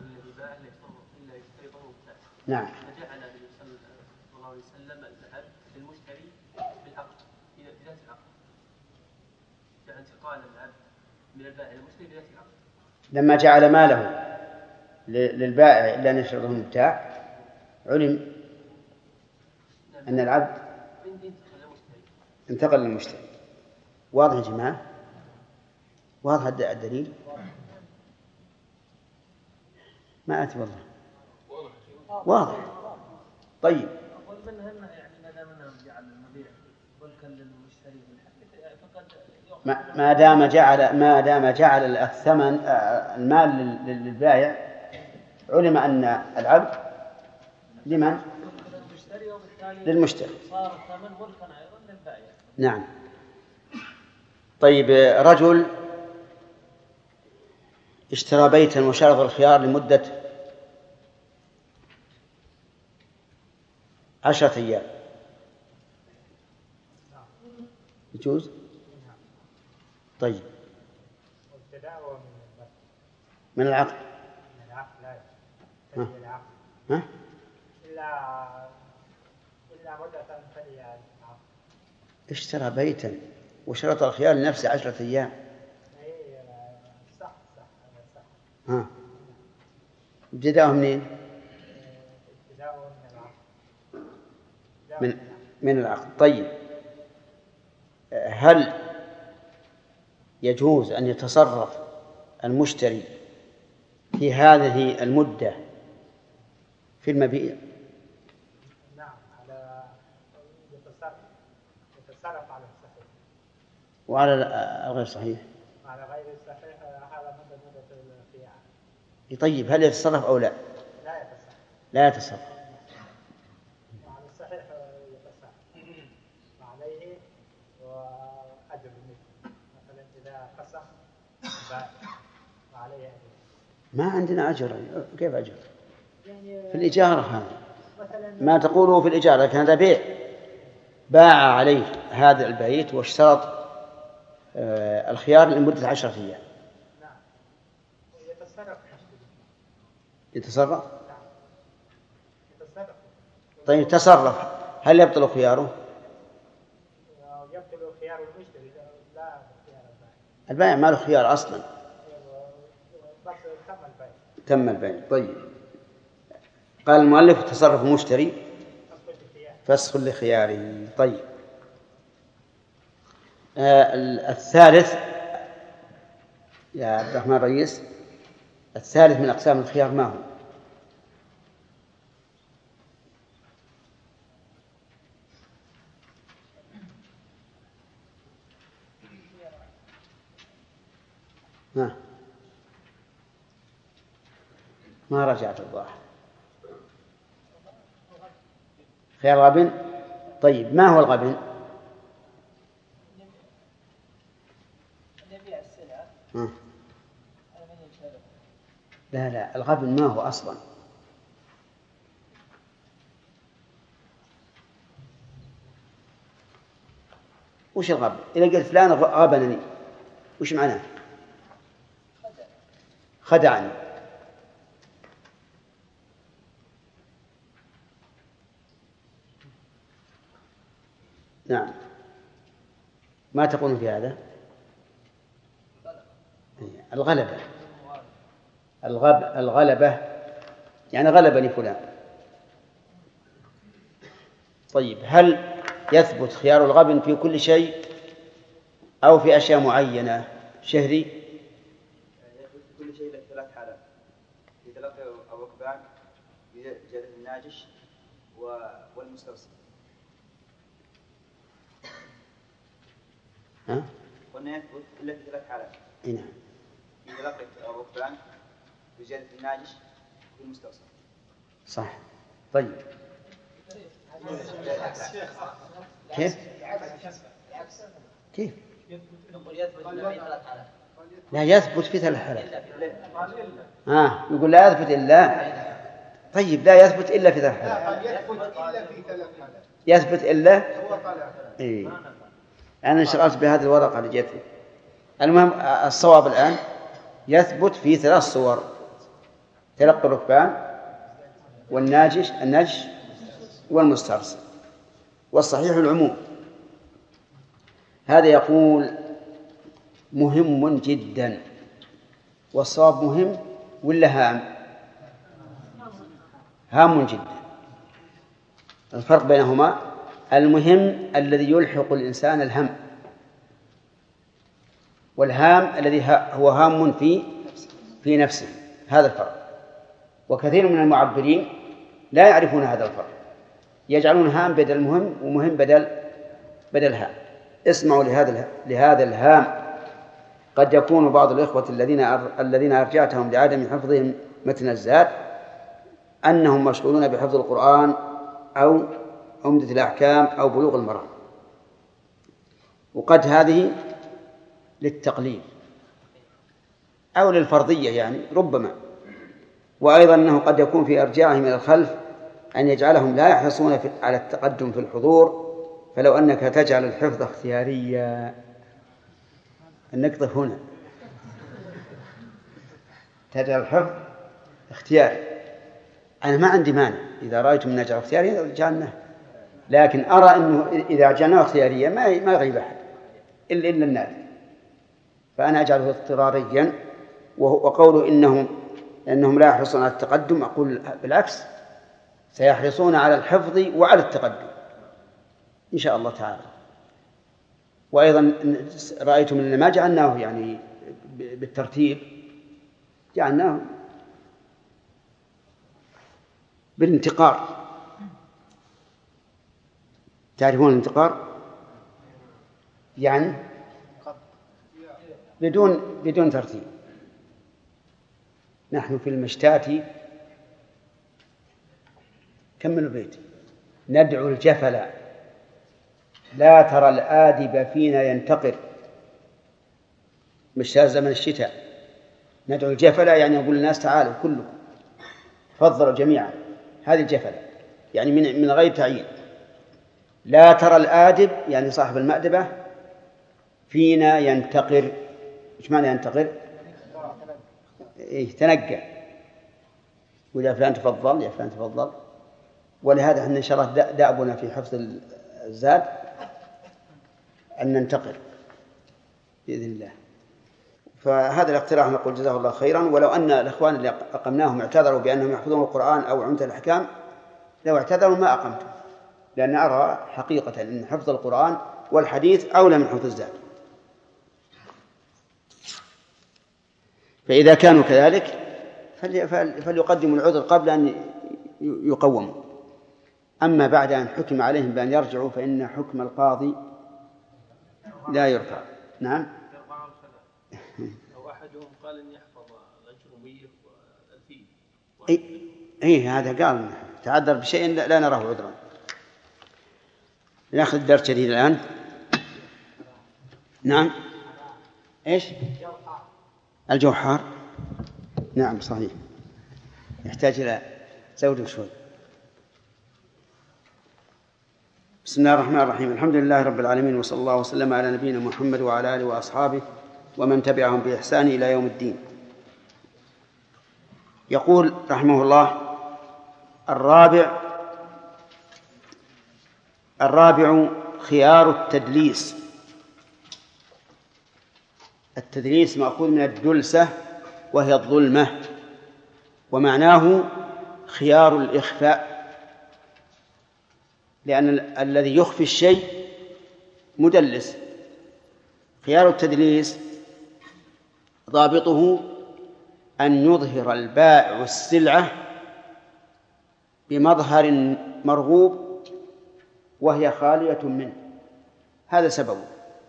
نعم. فجعل النبي صلى الله عليه وسلم الذهب للمشتري بالعقد في ذات العقد، جعل انتقال العبد من البائع للمشتري بذات العقد. لما جعل ماله للبائع إلا أن يشترطه المبتاع علم أن العبد انتقل للمشتري. واضح يا جماعة؟ واضح الدليل؟ ما أتي والله واضح. طيب ما دام جعل الثمن المال للبائع علم أن العبد لمن؟ للمشتري. صار الثمن ملكا أيضا للبائع. نعم. طيب رجل اشترى بيتا وشرط الخيار لمدة 10 أيام، يجوز؟ طيب من العقد لا ها؟ ها؟ إلا مدة تلي العقد. اشترى بيتا وشرط الخيار لنفسه 10 أيام. صح. ها ابتداءه منين؟ ابتداءه من العقد. من العقد. طيب هل يجوز أن يتصرف المشتري في هذه المدة في المبيع؟ نعم، على يتصرف على الصحيح وعلى الغير صحيح. على غير الصحيح هذا مدة الخيار. طيب هل يتصرف أو لا؟ لا يتصرف. لا يتصرف. وعلى الصحيح يتصرف وعليه وأجر مثلا إذا فسخ وعليه أجر. ما عندنا أجر. كيف أجر؟ في الإجارة هذا ما تقوله في الإجارة، لكن هذا بيع، باع عليه هذا البيت واشترط الخيار لمدة 10 أيام. نعم. يتصرف. يتصرف؟ يتصرف. طيب تصرف، هل يبطل خياره؟ يبطل خيار المشتري لا خيار البائع. البائع ما له خيار أصلا. بس تم البيع. تم البيع. طيب قال المؤلف تصرف المشتري فسخ لخياره. طيب الثالث يا عبد الرحمن رئيس، الثالث من أقسام الخيار ما هو؟ ما رجعت الظاهر. خيار غبن. طيب ما هو الغبن؟ لا الغبن ما هو أصلا؟ وش الغبن؟ إذا قلت فلان غبنني وش معناه؟ خدعني. نعم. ما تقولون في هذا؟ الغلبة. الغلبة يعني غلبني فلان. طيب هل يثبت خيار الغبن في كل شيء أو في أشياء معينة؟ شهري؟ يثبت في كل شيء ثلاث حالات: في تلقي الركبان، في جلد الناجش، والمستوصف. قلنا يثبت إلا في ثلاث حالات. نعم. في تلقي الركبان، في جلد الناجش، في المستوصف. صح. طيب كيف؟ لا يثبت في ثلاث حالات. يقول لا يثبت إلا. طيب لا يثبت إلا في ثلاث حالات. يثبت إلا. إيه. أنا انشغلت بهذه الورقة اللي جتني. المهم الصواب الآن يثبت في 3 صور: تلقي الركبان، والناجش والمسترسل. والصحيح العموم. هذا يقول مهم جدا. والصواب مهم ولا هام؟ هام جدا. الفرق بينهما المهم الذي يلحق الإنسان الهم، والهام الذي هو هام في نفسه. هذا الفرق. وكثير من المعبرين لا يعرفون هذا الفرق، يجعلون هام بدل مهم ومهم بدل هام. اسمعوا لهذا الهام. قد يكون بعض الإخوة الذين أرجعتهم لعدم حفظهم متن الزاد أنهم مشغولون بحفظ القرآن أو عمدة الأحكام أو بلوغ المرام، وقد هذه للتقليل أو للفرضية يعني ربما. وأيضا أنه قد يكون في إرجاعهم إلى الخلف أن يجعلهم لا يحرصون على التقدم في الحضور. فلو أنك تجعل الحفظ اختياريا، نقطة هنا، تجعل الحفظ اختياري. أنا ما عندي مانع إذا رأيتم من نجعل اختياريا جعلناه، لكن أرى أنه إذا جعلناه اختياريا ما يغيب أحد إلا الناس، فأنا أجعله اضطراريا. وقوله إنهم لا يحرصون على التقدم، أقول بالعكس، سيحرصون على الحفظ وعلى التقدم إن شاء الله تعالى. وأيضا رأيتم أن ما جعلناه يعني بالترتيب، جعلناه بالانتقار. تعرفون الانتقار؟ يعني بدون ترتيب. نحن في المشتات كمل البيت. ندعو الجفل لا ترى الآدب فينا ينتقر. مشتات زمن الشتاء. ندعو الجفل يعني نقول للناس تعالوا كلكم تفضلوا جميعا. هذه الجفل يعني من غير تعيين. لا ترى الآدب يعني صاحب المأدبة فينا ينتقر. إيش معنى ينتقر؟ تنقى. وإذا فلان تفضل يا فلان تفضل. ولهذا احنا إن شاء الله دأبنا في حفظ الزاد أن ننتقر بإذن الله. فهذا الاقتراح نقول جزاه الله خيرا. ولو أن الإخوان اللي أقمناهم اعتذروا بأنهم يحفظون القرآن أو عمدة الأحكام لو اعتذروا ما أقمتم، لأن أرى حقيقة أن حفظ القرآن والحديث أولى من حفظ الزاد. فإذا كانوا كذلك فليقدموا العذر قبل أن يقوموا. أما بعد أن حكم عليهم بأن يرجعوا فإن حكم القاضي لا يرفع. نعم. أو أحدهم قال إن يحفظ الأجرمية والألفية. إيه هذا قال تعذر بشيء لا نراه عذرا. نأخذ الدرس جديد الآن. نعم. إيش؟ الجوحار. نعم صحيح. يحتاج إلى زود شوي. بسم الله الرحمن الرحيم. الحمد لله رب العالمين، وصلى الله وسلم على نبينا محمد وعلى آله وأصحابه ومن تبعهم بإحسان إلى يوم الدين. يقول رحمه الله: الرابع خيار التدليس. التدليس مأخوذ من الدلسة وهي الظلمة، ومعناه خيار الإخفاء، لأن الذي يخفي الشيء مدلس. خيار التدليس ضابطه أن يظهر البائع السلعة بمظهر مرغوب وهي خالية منه. هذا سببه.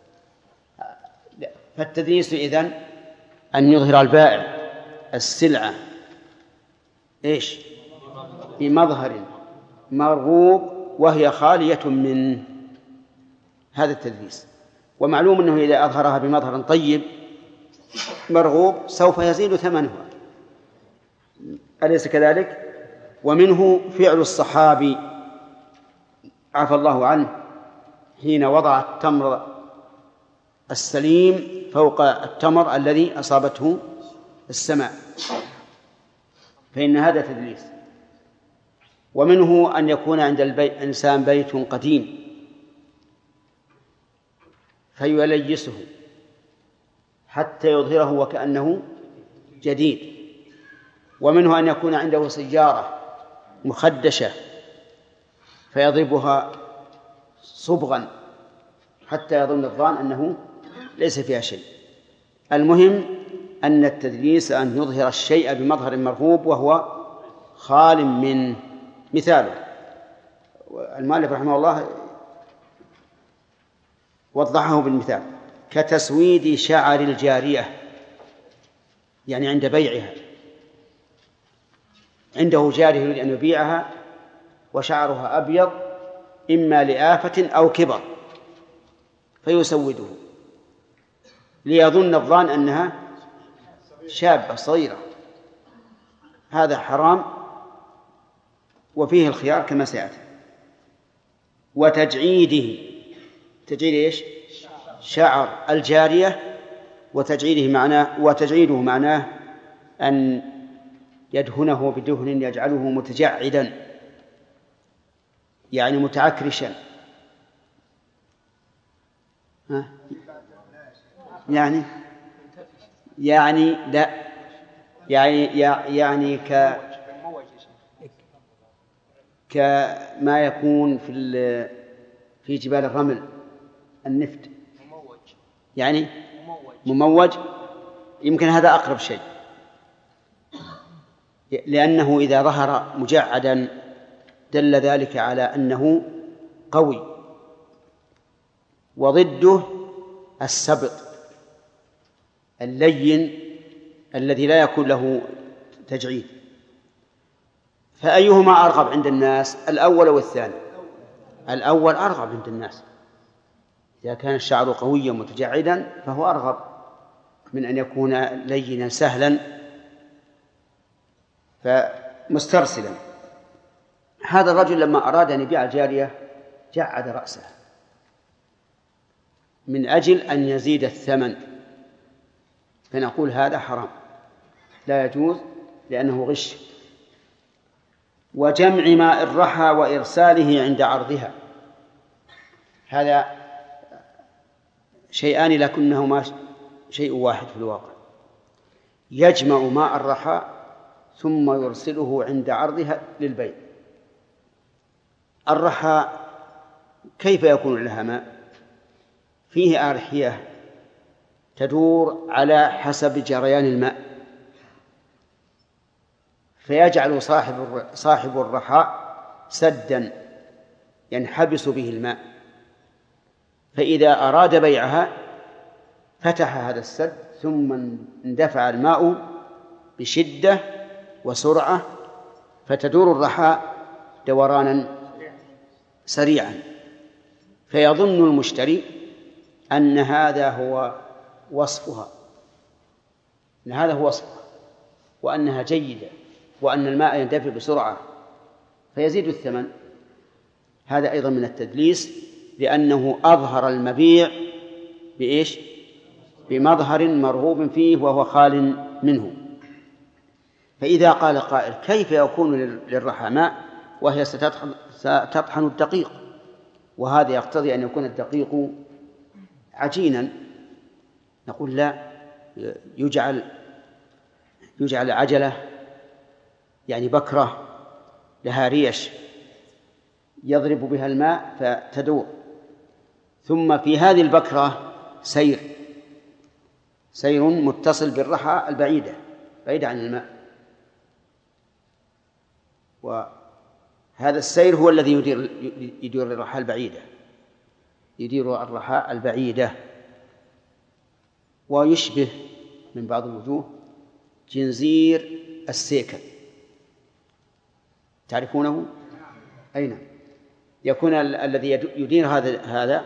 فالتدليس إذن أن يظهر البائع السلعة إيش؟ بمظهر مرغوب وهي خالية منه. هذا التدليس. ومعلوم أنه إذا أظهرها بمظهر طيب مرغوب سوف يزيد ثمنها، أليس كذلك؟ ومنه فعل الصحابي عفى الله عنه حين وضع التمر السليم فوق التمر الذي أصابته السماء، فإن هذا تدليس. ومنه أن يكون عند الإنسان بيت قديم فيليسه حتى يظهره وكأنه جديد. ومنه أن يكون عنده سيارة مخدشة فيضربها صبغا حتى يظن الظان أنه ليس فيها شيء. المهم أن التدليس أن يظهر الشيء بمظهر مرغوب وهو خال من. مثاله المؤلف رحمه الله وضحه بالمثال: كتسويد شعر الجارية، يعني عند بيعها، عنده جارية يريد أن يبيعها وشعرها أبيض إما لآفة أو كبر فيسوده ليظن الظان أنها شابة صغيرة. هذا حرام وفيه الخيار كما سيأتي. وتجعيده، تجعيد إيش؟ شعر الجارية، وتجعيده معناه أن يدهنه بدهن يجعله متجعدا يعني متعكرشا، يعني لا يعني كما يكون في جبال الرمل النفط، يعني مموج. يمكن هذا أقرب شيء، لأنه إذا ظهر مجعدا دل ذلك على أنه قوي. وضده السبط، اللين الذي لا يكون له تجعيد. فأيهما أرغب عند الناس، الأول أو الثاني؟ الأول أرغب عند الناس. إذا كان الشعر قويا متجعدا فهو أرغب من أن يكون لينا سهلا فمسترسلا. هذا الرجل لما أراد أن يبيع الجارية جعد رأسه من أجل أن يزيد الثمن، فنقول هذا حرام لا يجوز لأنه غش. وجمع ماء الرحى وإرساله عند عرضها، هذا شيئان لكنهما شيء واحد في الواقع. يجمع ماء الرحى ثم يرسله عند عرضها للبيع. الرحى كيف يكون لها ماء؟ فيه أرحية تدور على حسب جريان الماء، فيجعل صاحب الرحاء سدا ينحبس به الماء، فإذا أراد بيعها فتح هذا السد ثم اندفع الماء بشدة وسرعة فتدور الرحاء دورانا سريعا، فيظن المشتري أن هذا هو وصفها، أن هذا هو وصفها وأنها جيدة وأن الماء يندفع بسرعة فيزيد الثمن. هذا أيضا من التدليس لأنه أظهر المبيع بإيش؟ بمظهر مرغوب فيه وهو خال منه. فإذا قال قائل كيف يكون للرحى ماء وهي ستطحن الدقيق، وهذا يقتضي أن يكون الدقيق عجينا، نقول لا، يجعل عجلة يعني بكرة لها ريش يضرب بها الماء فتدور، ثم في هذه البكرة سير متصل بالرحى البعيدة بعيدة عن الماء، وهذا السير هو الذي يدير الرحى البعيدة، يدير الرحى البعيدة. ويشبه من بعض الوجوه جنزير السيكل، تعرفونه؟ أين يكون الذي يدير هذا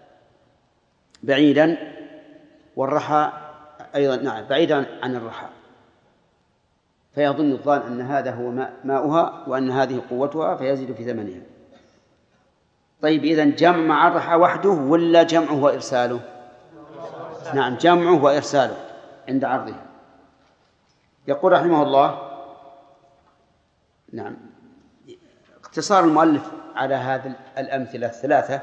بعيدا والرحى أيضا نعم بعيدا عن الرحى، فيظن الظان أن هذا هو ماؤها وأن هذه قوتها فيزيد في ثمنها. طيب إذن جمع مع الرحى وحده ولا جمعه وإرساله؟ نعم جمعه وإرساله عند عرضها. يقول رحمه الله نعم اختصار المؤلف على هذه الأمثلة الثلاثة: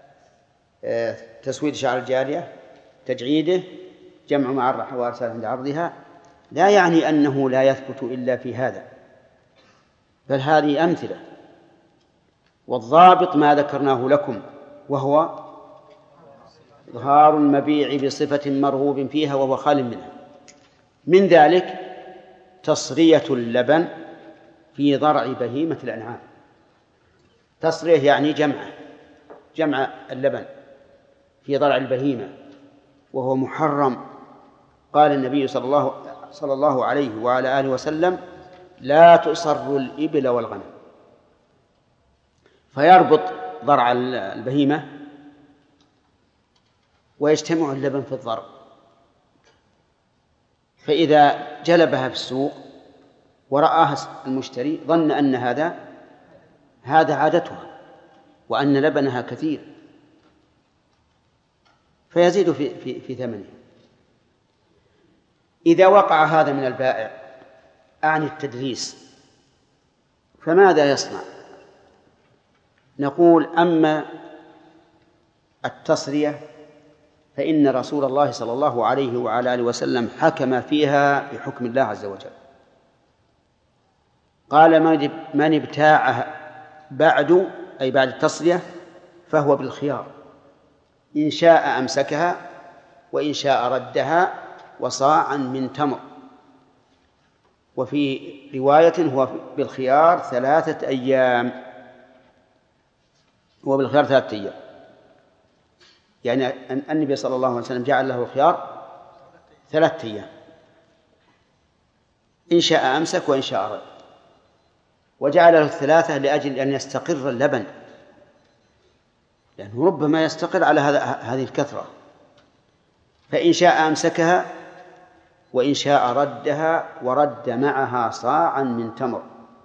تسويد شعر الجارية، تجعيده، جمع مع الرحى وإرساله عند عرضها، لا يعني أنه لا يثبت إلا في هذا، بل هذه أمثلة، والضابط ما ذكرناه لكم وهو إظهار المبيع بصفة مرغوب فيها وهو خال منها. من ذلك تصرية اللبن في ضرع بهيمة الأنعام. تصرية يعني جمع اللبن في ضرع البهيمة، وهو محرم. قال النبي صلى الله عليه وعلى آله وسلم: لا تصر الإبل والغنم. فيربط ضرع البهيمة ويجتمع اللبن في الضرع، فإذا جلبها في السوق ورآها المشتري ظن أن هذا عادتها وأن لبنها كثير فيزيد في ثمنه. إذا وقع هذا من البائع أعني التدليس فماذا يصنع؟ نقول: أما التصرية فإن رسول الله صلى الله عليه وعلى آله وسلم حكم فيها بحكم الله عز وجل. قال: من ابتاعها بعد، أي بعد التصرية، فهو بالخيار، إن شاء أمسكها وإن شاء ردها وصاعا من تمر. وفي رواية هو بالخيار 3 أيام، هو بالخيار 3 أيام، يعني النبي صلى الله عليه وسلم جعل له الخيار 3 أيام، إن شاء أمسك وإن شاء رد، وجعل له 3 لأجل أن يستقر اللبن، لأنه ربما يستقر على هذه الكثرة، فإن شاء أمسكها وإن شاء ردها، ورد معها صاعا من تمر.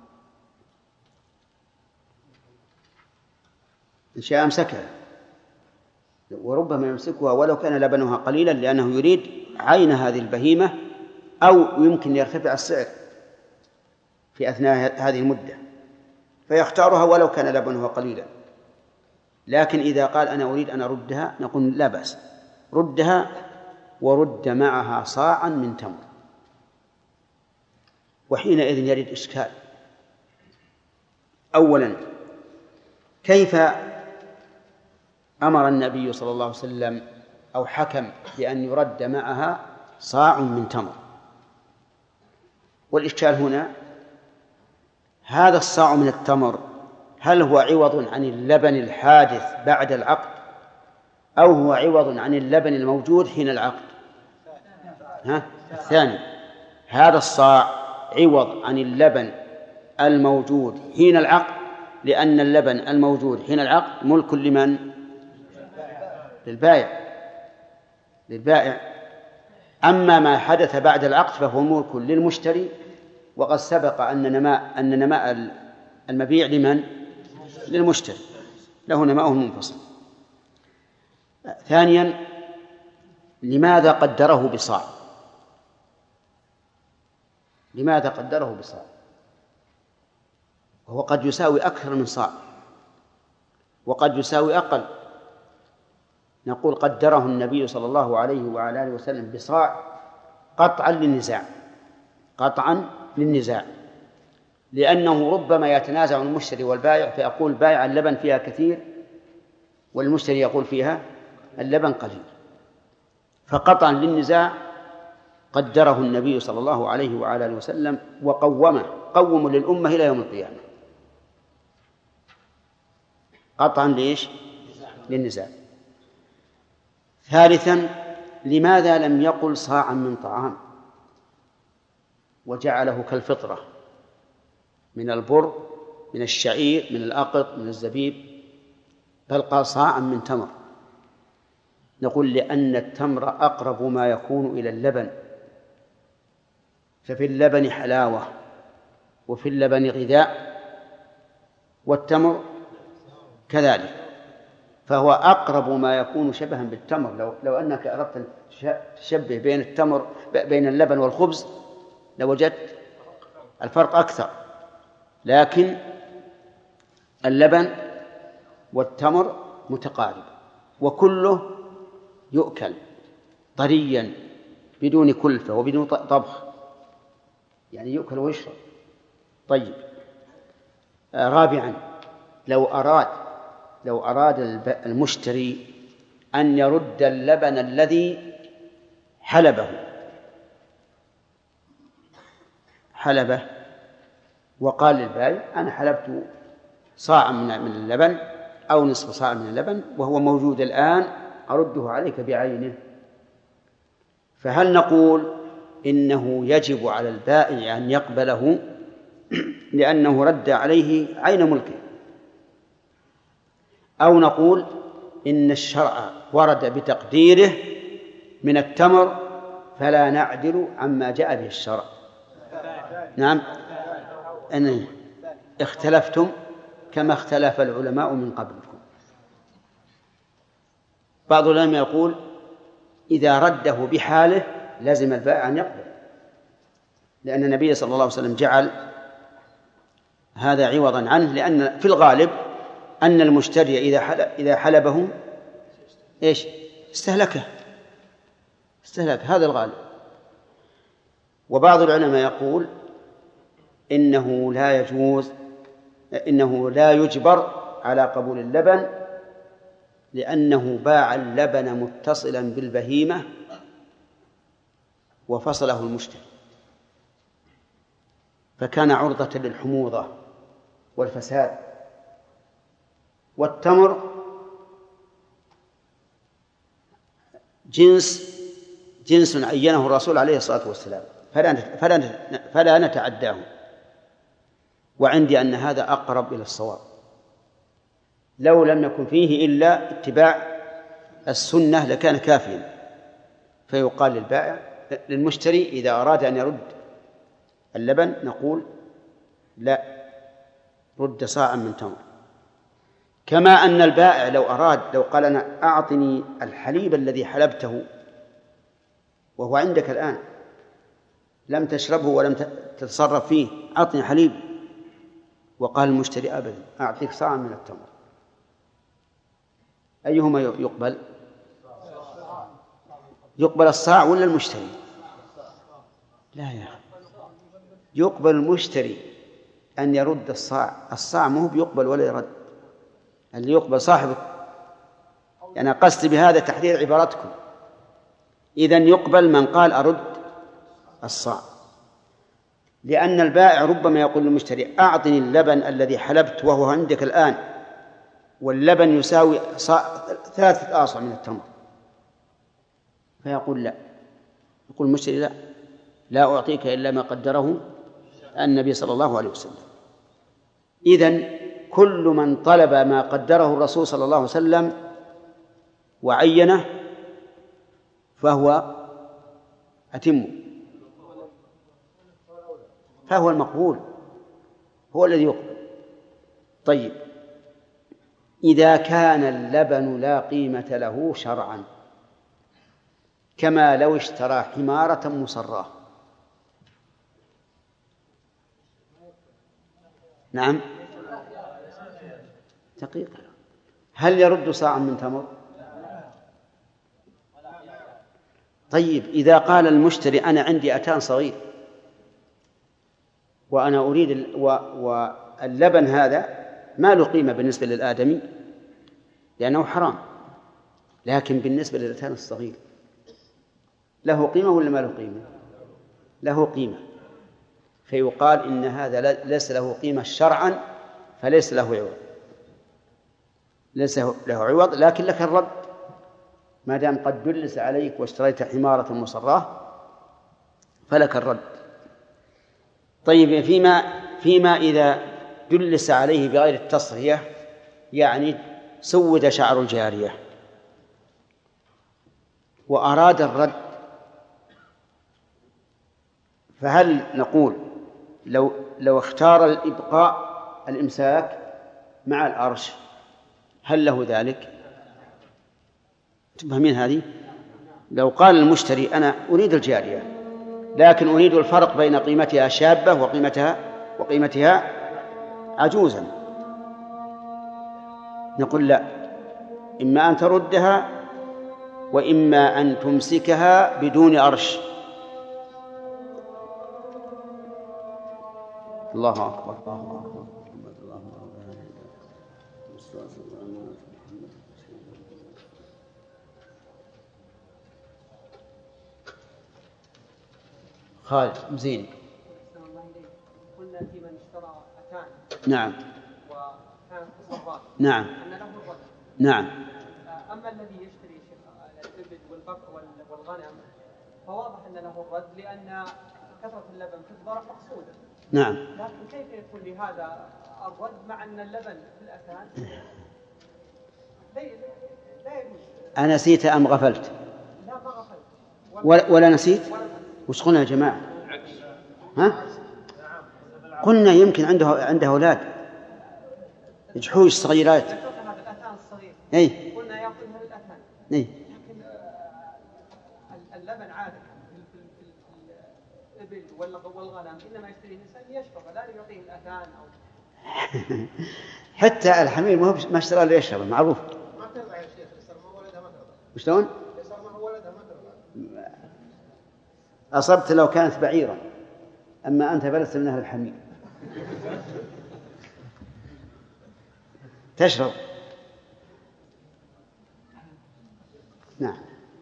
إن شاء أمسكها، وربما يمسكها ولو كان لبنها قليلا، لأنه يريد عين هذه البهيمة، أو يمكن يرتفع السعر في أثناء هذه المدة فيختارها ولو كان لبنها قليلا. لكن إذا قال أنا أريد أن أردها، نقول لا بأس، ردها ورد معها صاعا من تمر. وحينئذ يرد إشكال. أولا، كيف أمر النبي صلى الله عليه وسلم أو حكم بأن يرد معها صاع من تمر؟ والإشكال هنا، هذا الصاع من التمر هل هو عوض عن اللبن الحادث بعد العقد، أو هو عوض عن اللبن الموجود حين العقد؟ الثاني. هذا الصاع عوض عن اللبن الموجود حين العقد، لأن اللبن الموجود حين العقد ملك لمن؟ للبائع. أما ما حدث بعد العقد فهو ملك للمشتري، وقد سبق أن نماء المبيع لمن؟ للمشتري، له نماءه المنفصل. ثانيا، لماذا قدره بصاع؟ لماذا قدره بصاع؟ وهو قد يساوي أكثر من صاع، وقد يساوي أقل. نقول قدره النبي صلى الله عليه وعلى آله وسلم بصاع قطعا للنزاع، لأنه ربما يتنازع المشتري والبائع، فيقول بائع اللبن فيها كثير، والمشتري يقول فيها اللبن قليل، فقطعا للنزاع قدره النبي صلى الله عليه وعلى آله وسلم وقوم للأمة إلى يوم القيامة، قطعا ليش؟ للنزاع. ثالثا، لماذا لم يقل صاعا من طعام وجعله كالفطرة من البر، من الشعير، من الأقط، من الزبيب، بل قال صاعا من تمر؟ نقول لأن التمر أقرب ما يكون إلى اللبن، ففي اللبن حلاوة وفي اللبن غذاء، والتمر كذلك، فهو أقرب ما يكون شبها بالتمر. لو أنك أردت أن تشبه بين اللبن والخبز لوجدت الفرق أكثر، لكن اللبن والتمر متقارب، وكله يؤكل طريا بدون كلفة وبدون طبخ، يعني يؤكل ويشرب. طيب، رابعا، لو أراد المشتري أن يرد اللبن الذي حلبه وقال للبائع أنا حلبت صاعا من اللبن أو نصف صاع من اللبن وهو موجود الآن، أرده عليك بعينه، فهل نقول إنه يجب على البائع أن يقبله لأنه رد عليه عين ملكه، أو نقول إن الشرع ورد بتقديره من التمر فلا نعدل عما جاء به الشرع؟ نعم، أن اختلفتم كما اختلف العلماء من قبلكم. بعض العلماء يقول إذا رده بحاله لازم البائع أن يقبل، لأن النبي صلى الله عليه وسلم جعل هذا عوضا عنه، لأن في الغالب أن المشتري إذا حلبه إيش؟ استهلك، هذا الغالب. وبعض العلماء يقول إنه لا يجبر على قبول اللبن، لأنه باع اللبن متصلا بالبهيمة وفصله المشتري، فكان عرضة للحموضة والفساد. والتمر جنس عينه الرسول عليه الصلاة والسلام فلا نتعداه. وعندي أن هذا أقرب إلى الصواب، لو لم يكن فيه إلا اتباع السنة لكان كافيا. فيقال للبائع للمشتري إذا أراد أن يرد اللبن نقول لا، رد صاعا من تمر. كما أن البائع لو قال أنا أعطني الحليب الذي حلبته وهو عندك الآن لم تشربه ولم تتصرف فيه، أعطني حليب، وقال المشتري أبدا أعطيك صاعا من التمر، أيهما يقبل؟ يقبل الصاع ولا المشتري؟ لا يا أخي، يقبل المشتري أن يرد الصاع مو بيقبل ولا يرد، اللي يقبل صاحبه. يعني قصدي بهذا تحرير عبارتكم. إذن يقبل من قال أرد الصاع، لأن البائع ربما يقول للمشتري أعطني اللبن الذي حلبت وهو عندك الآن، واللبن يساوي 3 آصع من التمر، فيقول لا، يقول المشتري لا أعطيك إلا ما قدره النبي صلى الله عليه وسلم. إذن كل من طلب ما قدره الرسول صلى الله عليه وسلم وعينه فهو أتم، فهو المقبول، هو الذي يقبل. طيب، إذا كان اللبن لا قيمة له شرعا، كما لو اشترى حمارة مصراه. نعم، دقيقة، هل يرد صاعا من تمر؟ طيب، إذا قال المشتري أنا عندي أتان صغير وأنا أريد واللبن هذا ما له قيمة بالنسبة للآدمي لأنه حرام، لكن بالنسبة للأتان الصغير له قيمة ولا ما له قيمة؟ له قيمة، فيقال إن هذا ليس له قيمة شرعا فليس له عوض، ليس له عوض، لكن لك الرد ما دام قد دلس عليك واشتريت حمارة مصراه فلك الرد. طيب، فيما إذا دلس عليه بغير التصرية، يعني سود شعر الجارية وأراد الرد، فهل نقول لو اختار الإمساك مع الأرش هل له ذلك؟ تفهمين هذه؟ لو قال المشتري أنا أريد الجارية لكن أريد الفرق بين قيمتها شابة وقيمتها عجوزا، نقول لا، إما أن تردها وإما أن تمسكها بدون أرش. الله أكبر، الله أكبر. خالد مزين. قلنا في من اشترى أتان نعم وكان مصراه نعم أن له الرد. نعم. أما الذي يشتري الإبل والبقر والغنم فواضح أن له الرد لأن كثرة اللبن في الضرع مقصودة. نعم. لكن كيف يكون لهذا الرد مع أن اللبن في الأتان لا يجوز؟ أنسيت أم غفلت؟ لا، ما غفلت ولا نسيت؟ وش قلنا يا جماعة؟ ها؟ قلنا يمكن عنده أولاد جحوش صغيرات. هذا الأتان الصغير. أي. قلنا يأخذها للأتان. أي. لكن اللبن عادة في الإبل والغنم إنما يشتريه الإنسان يشرب، لا يعطيه الأتان أو. حتى الحمير ما اشترى له يشرب، معروف. ما ترضى يا شيخ، يصير ما ولدها ما ترضى. وشلون؟ يصير ما ولدها ما ترضى. أصبت لو كانت بعيرا، أما أنت فلست من أهل الحمير تشرب. نعم.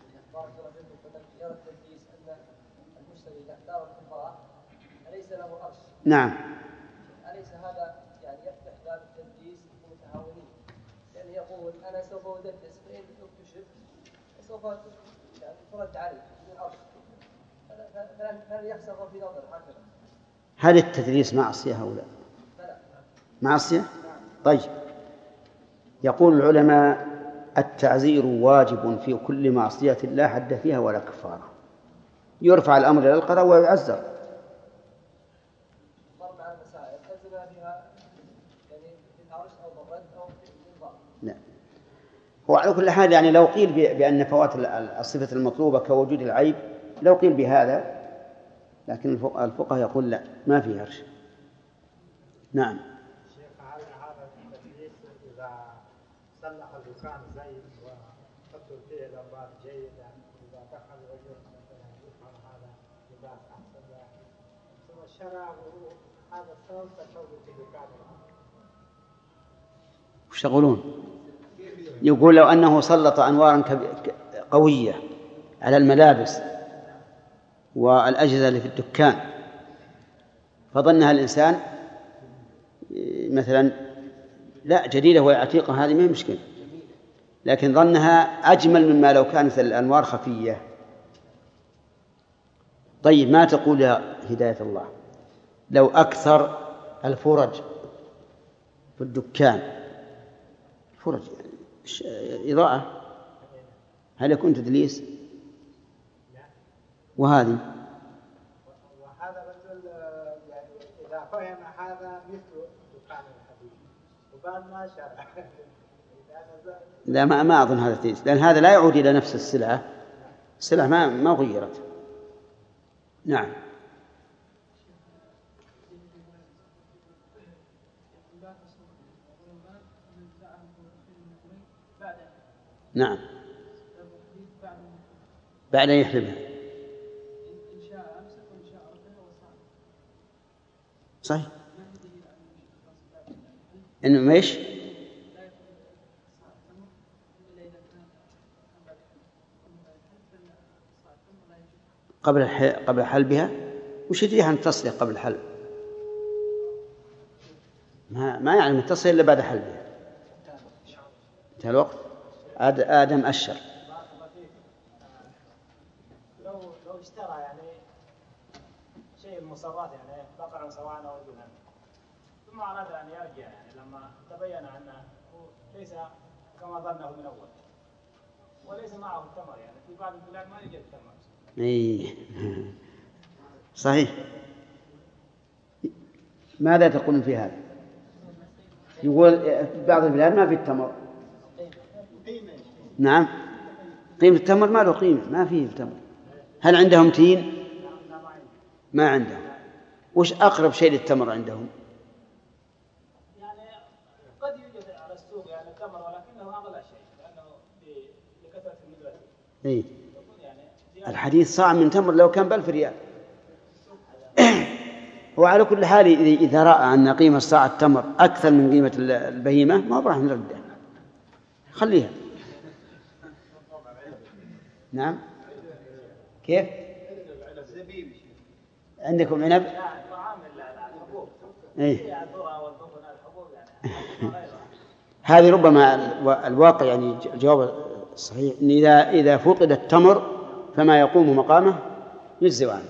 نعم. أليس هذا يعني يفتح باب التدليس المتهاونين؟ لأنه يقول أنا سوف أدلس فإن اكتشف سوف يعني ترد علي من الأرض. هل يحصل في نظر هكذا؟ هل التدليس معصية أو لا؟ معصية؟ طيب، يقول العلماء: التعزير واجب في كل معصية لا حد فيها ولا كفارة، يرفع الأمر إلى القضاء ويعزر. لا، هو على كل حال يعني لو قيل بأن فوات الصفة المطلوبة كوجود العيب، لو قيل بهذا، لكن الفقهاء يقول لا، ما في هرش. نعم. شيخ، هل هذا التدليس إذا صلح اللسان زين وقدر فيه الألفاظ جيدا، إذا دخل رجل مثلا يفهم هذا لباس أحسن له، ثم شرعه هذا الثوب تشوه به كاملا؟ وش يقولون؟ يقول لو أنه سلط أنوارا قوية على الملابس والأجهزة اللي في الدكان، فظنها الإنسان مثلا لا جديدة وعتيقة، هذه ما هي مشكلة، لكن ظنها أجمل مما لو كانت الأنوار خفية. طيب، ما تقول يا هداية الله لو أكثر الفرج في الدكان، فرج إضاءة، هل يكون تدليس؟ وهذه وهذا مثل يعني إذا فهم هذا مثل دكان الحديد وبعد ما شرع لا، ما أظن هذا تدليس، لأن هذا لا يعود إلى نفس السلعة، السلعة ما غيرت. نعم. نعم، بعد أن يحلبها. صحيح. إنه مايش قبل حلبها، وش يدري عن التصلية قبل الحلب؟ ما يعني التصلية إلا بعد حلبها. انتهى الوقت. آدم أشر. لو اشترى يعني شيء المصرات، يعني بقرا سواء أو دونها، ثم أراد أن يرجع يعني لما تبين أنه ليس كما ظنه من أول، وليس معه التمر، يعني في بعض البلاد ما يوجد تمر. إيه صحيح. ماذا تقولون في هذا؟ يقول بعض البلاد ما في التمر. نعم، قيمة التمر ما له قيمة، ما فيه التمر. هل عندهم تين؟ ما عندهم. وش أقرب شيء للتمر عندهم؟ يعني قد يوجد على السوق يعني التمر، ولكنه أغلى شيء لأنه لكثرة المدرسة. إيه، الحديث صاع من تمر لو كان ب1000 ريال. وعلى كل حال إذا رأى أن قيمة صاع التمر أكثر من قيمة البهيمة ما راح نرده، خليها. نعم. كيف؟ عندكم عنب؟ إيه. هذه ربما الواقع يعني جواب صحيح، إن إذا فقد التمر فما يقوم مقامه يجزي عنه.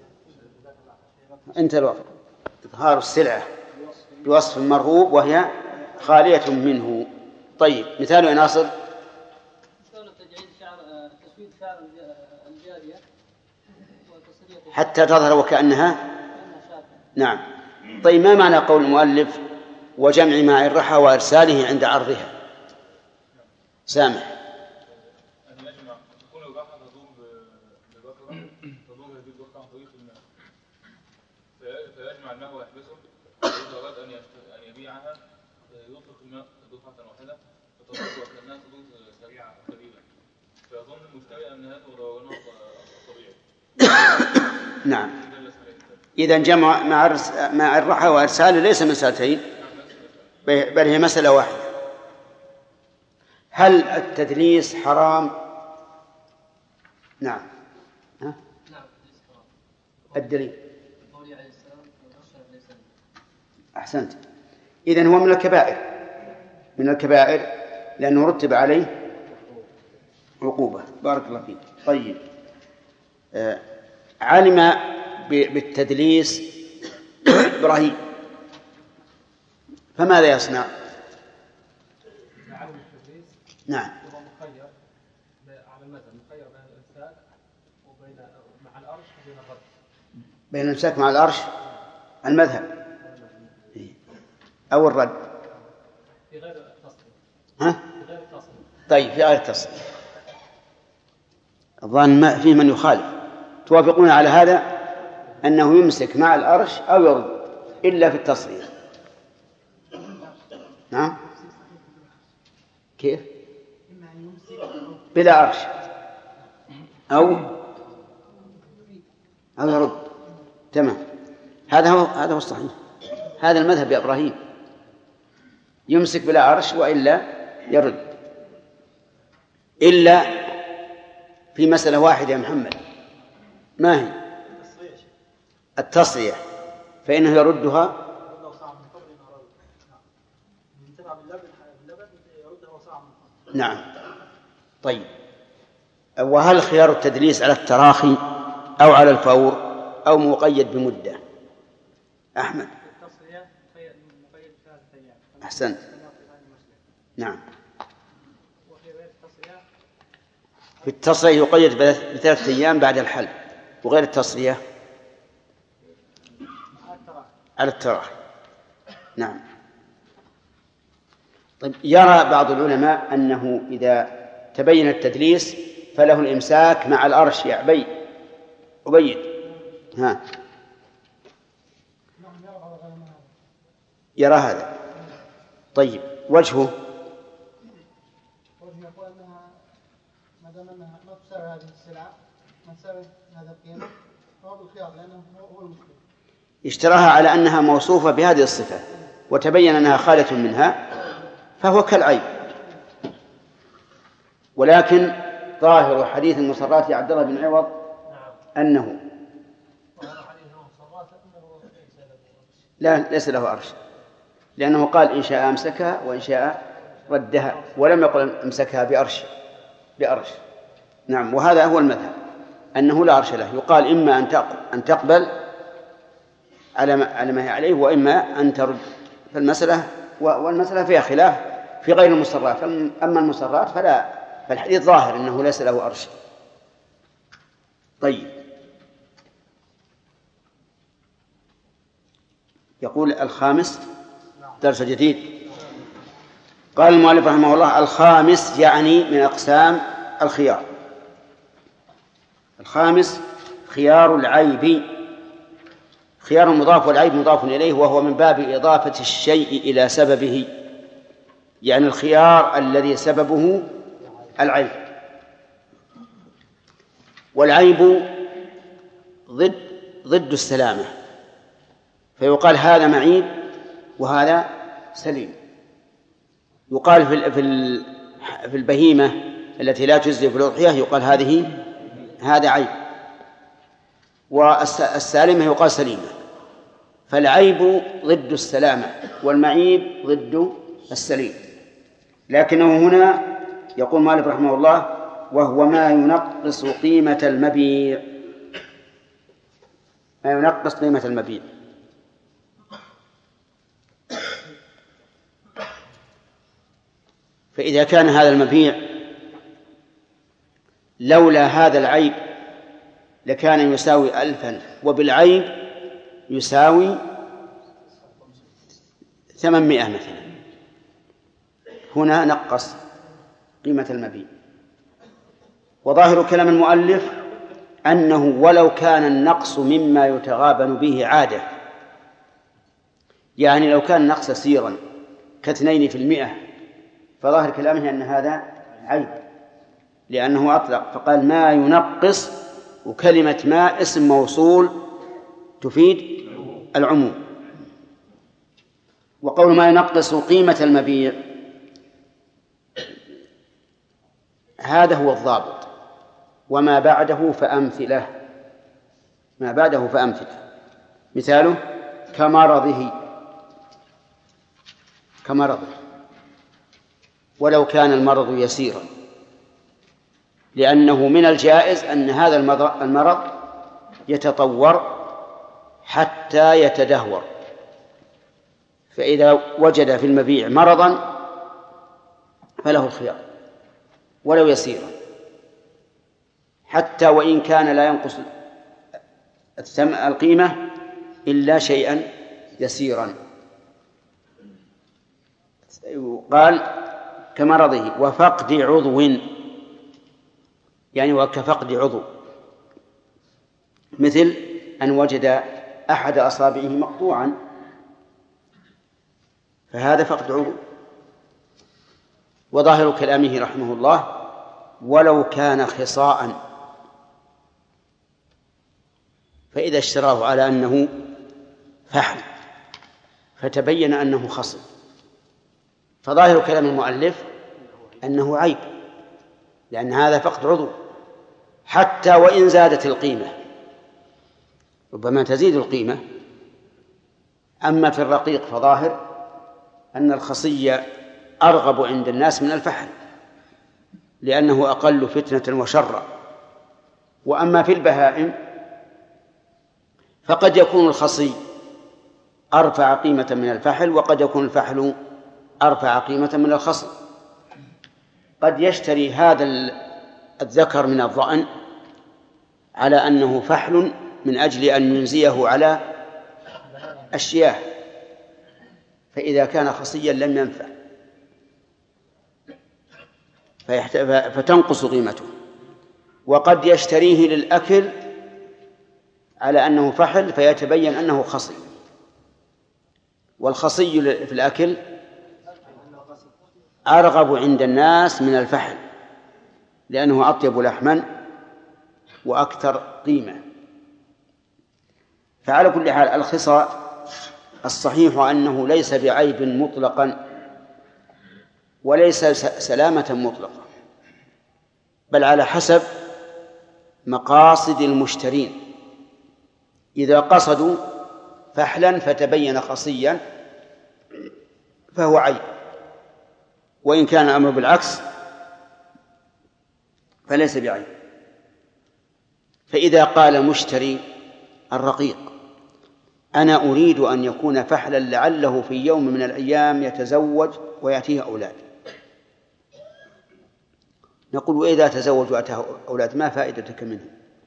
انت الوقت. إظهار السلعة بوصف مرغوب وهي خالية منه. طيب، مثال يا ناصر. تسويد شعر الجارية حتى تظهر وكأنها. نعم. طيب، ما معنى قول المؤلف وجمع ماء الرحى وإرساله عند عرضها؟ سامح. فيجمع الماء ويحبسه، وإذا أراد أن يبيعها يطلق الماء دفعة واحدة فتظل وكأنها تدور سريعة قليلة، فيظن المشتري أن هذا هو نوع طبيعي. نعم. إذا جمع مع الرحى وإرساله ليس مسألتين، بل هي مسألة واحدة. هل التدليس حرام؟ نعم. ها؟ الدليل. أحسنت. إذن هو من الكبائر لأنه رتب عليه عقوبة. بارك الله فيك. طيب، علم بالتدليس إبراهيم فماذا يصنع؟ نعم مخير على المذهب، مخير بين الإمساك وبين مع الأرش وبين الرد. بين الإمساك مع الأرش المذهب أو الرد في غير التصريح. ها؟ في غير التصريح. طيب في غير التصريح. الظاهر ما في من يخالف. توافقون على هذا أنه يمسك مع الأرش أو يرد إلا في التصريح. نعم كيف؟ بلا أرش أو يرد. تمام. هذا هو الصحيح. هذا المذهب يا إبراهيم، يمسك بلا عرش وإلا يرد، إلا في مسألة واحدة يا محمد. ما هي؟ التصريح، فإنه يردها نعم. طيب، وهل خيار التدليس على التراخي أو على الفور أو مقيد بمدة؟ أحمد. أحسنت. نعم. في التصريح يقيد ب3 أيام بعد الحل، وغير التصريح على التراخي. نعم. طيب، يرى بعض العلماء أنه إذا تبين التدليس فله الإمساك مع الأرش يا عبيد. ها، يرى هذا. طيب، وجهه يقول أنها ما دام أنها ما تساوي هذه السلعة، ما تساوي هذا القيمة، فهو بالخيار لأنه هو المشكلة. اشتراها على أنها موصوفة بهذه الصفة وتبين أنها خالة منها فهو كالعيب. ولكن ظاهر حديث المصرات لعبد الله بن عوض أنه لا، ليس له أرش، لأنه قال إن شاء أمسكها وإن شاء ردها، ولم يقل أمسكها بأرش. نعم. وهذا هو المذهب، أنه لا أرش له، يقال إما أن تقبل على ما هي عليه، وإما أن ترد. فالمسألة والمسألة فيها خلاف في غير المصرات. أما المصرات فالحديث ظاهر أنه ليس له أرش. طيب، يقول الخامس، درس جديد. قال المؤلف رحمه الله: الخامس يعني من أقسام الخيار. الخامس خيار العيب. خيار مضاف والعيب مضاف إليه، وهو من باب إضافة الشيء إلى سببه، يعني الخيار الذي سببه العيب. والعيب ضد السلامة، فيقال هذا معيب وهذا سليم. يقال في البهيمة التي لا تجزي في الأضحية يقال هذا عيب، والسالمة يقال سليمة. فالعيب ضد السلامة والمعيب ضد السليم. لكنه هنا يقول مالك رحمه الله: وهو ما ينقص قيمة المبيع. ما ينقص قيمة المبيع. فإذا كان هذا المبيع لولا هذا العيب لكان يساوي 1000، وبالعيب يساوي 800 مثلا، هنا نقص قيمة المبيع. وظاهر كلام المؤلف أنه ولو كان النقص مما يتغابن به عادة، يعني لو كان النقص يسيرا ك2%، فظاهر كلامه أن هذا عيب، لأنه أطلق فقال ما ينقص، وكلمة ما اسم موصول تفيد العموم. وقول ما ينقص قيمة المبيع هذا هو الضابط، وما بعده فأمثله. ما بعده فأمثله. مثاله كمرضه، ولو كان المرض يسيرا، لأنه من الجائز أن هذا المرض يتطور حتى يتدهور، فإذا وجد في المبيع مرضا فله الخيار ولو يسيرا، حتى وإن كان لا ينقص القيمة إلا شيئا يسيرا. قال كمرضه وفقد عضو، يعني وكفقد عضو، مثل أن وجد أحد أصابعه مقطوعا، فهذا فقد عضو. وظاهر كلامه رحمه الله ولو كان خصاء، فإذا اشتراه على أنه فحل فتبين أنه خصم، فظاهر كلام المؤلف أنه عيب، لأن هذا فقد عضو حتى وإن زادت القيمة، ربما تزيد القيمة. أما في الرقيق فظاهر أن الخصي أرغب عند الناس من الفحل، لأنه أقل فتنة وشرا. وأما في البهائم فقد يكون الخصي أرفع قيمة من الفحل، وقد يكون الفحل أرفع قيمة من الخصي. قد يشتري هذا الذكر من الضأن على أنه فحل من أجل أن ينزيه على الشياه، فإذا كان خصيا لم ينفع فتنقص قيمته. وقد يشتريه للأكل على أنه فحل فيتبين أنه خصي، والخصي في الأكل أرغب عند الناس من الفحل، لأنه أطيب لحما وأكثر قيمة. فعلى كل حال الخصاء الصحيح أنه ليس بعيب مطلقا وليس سلامة مطلقة، بل على حسب مقاصد المشترين. إذا قصدوا فحلا فتبين خصيا فهو عيب، وإن كان الأمر بالعكس فليس بعيب. فإذا قال مشتري الرقيق أنا أريد أن يكون فحلا لعله في يوم من الأيام يتزوج ويأتيه أولاد، نقول وإذا تزوج وأتاه أولاد ما فائدتك منه؟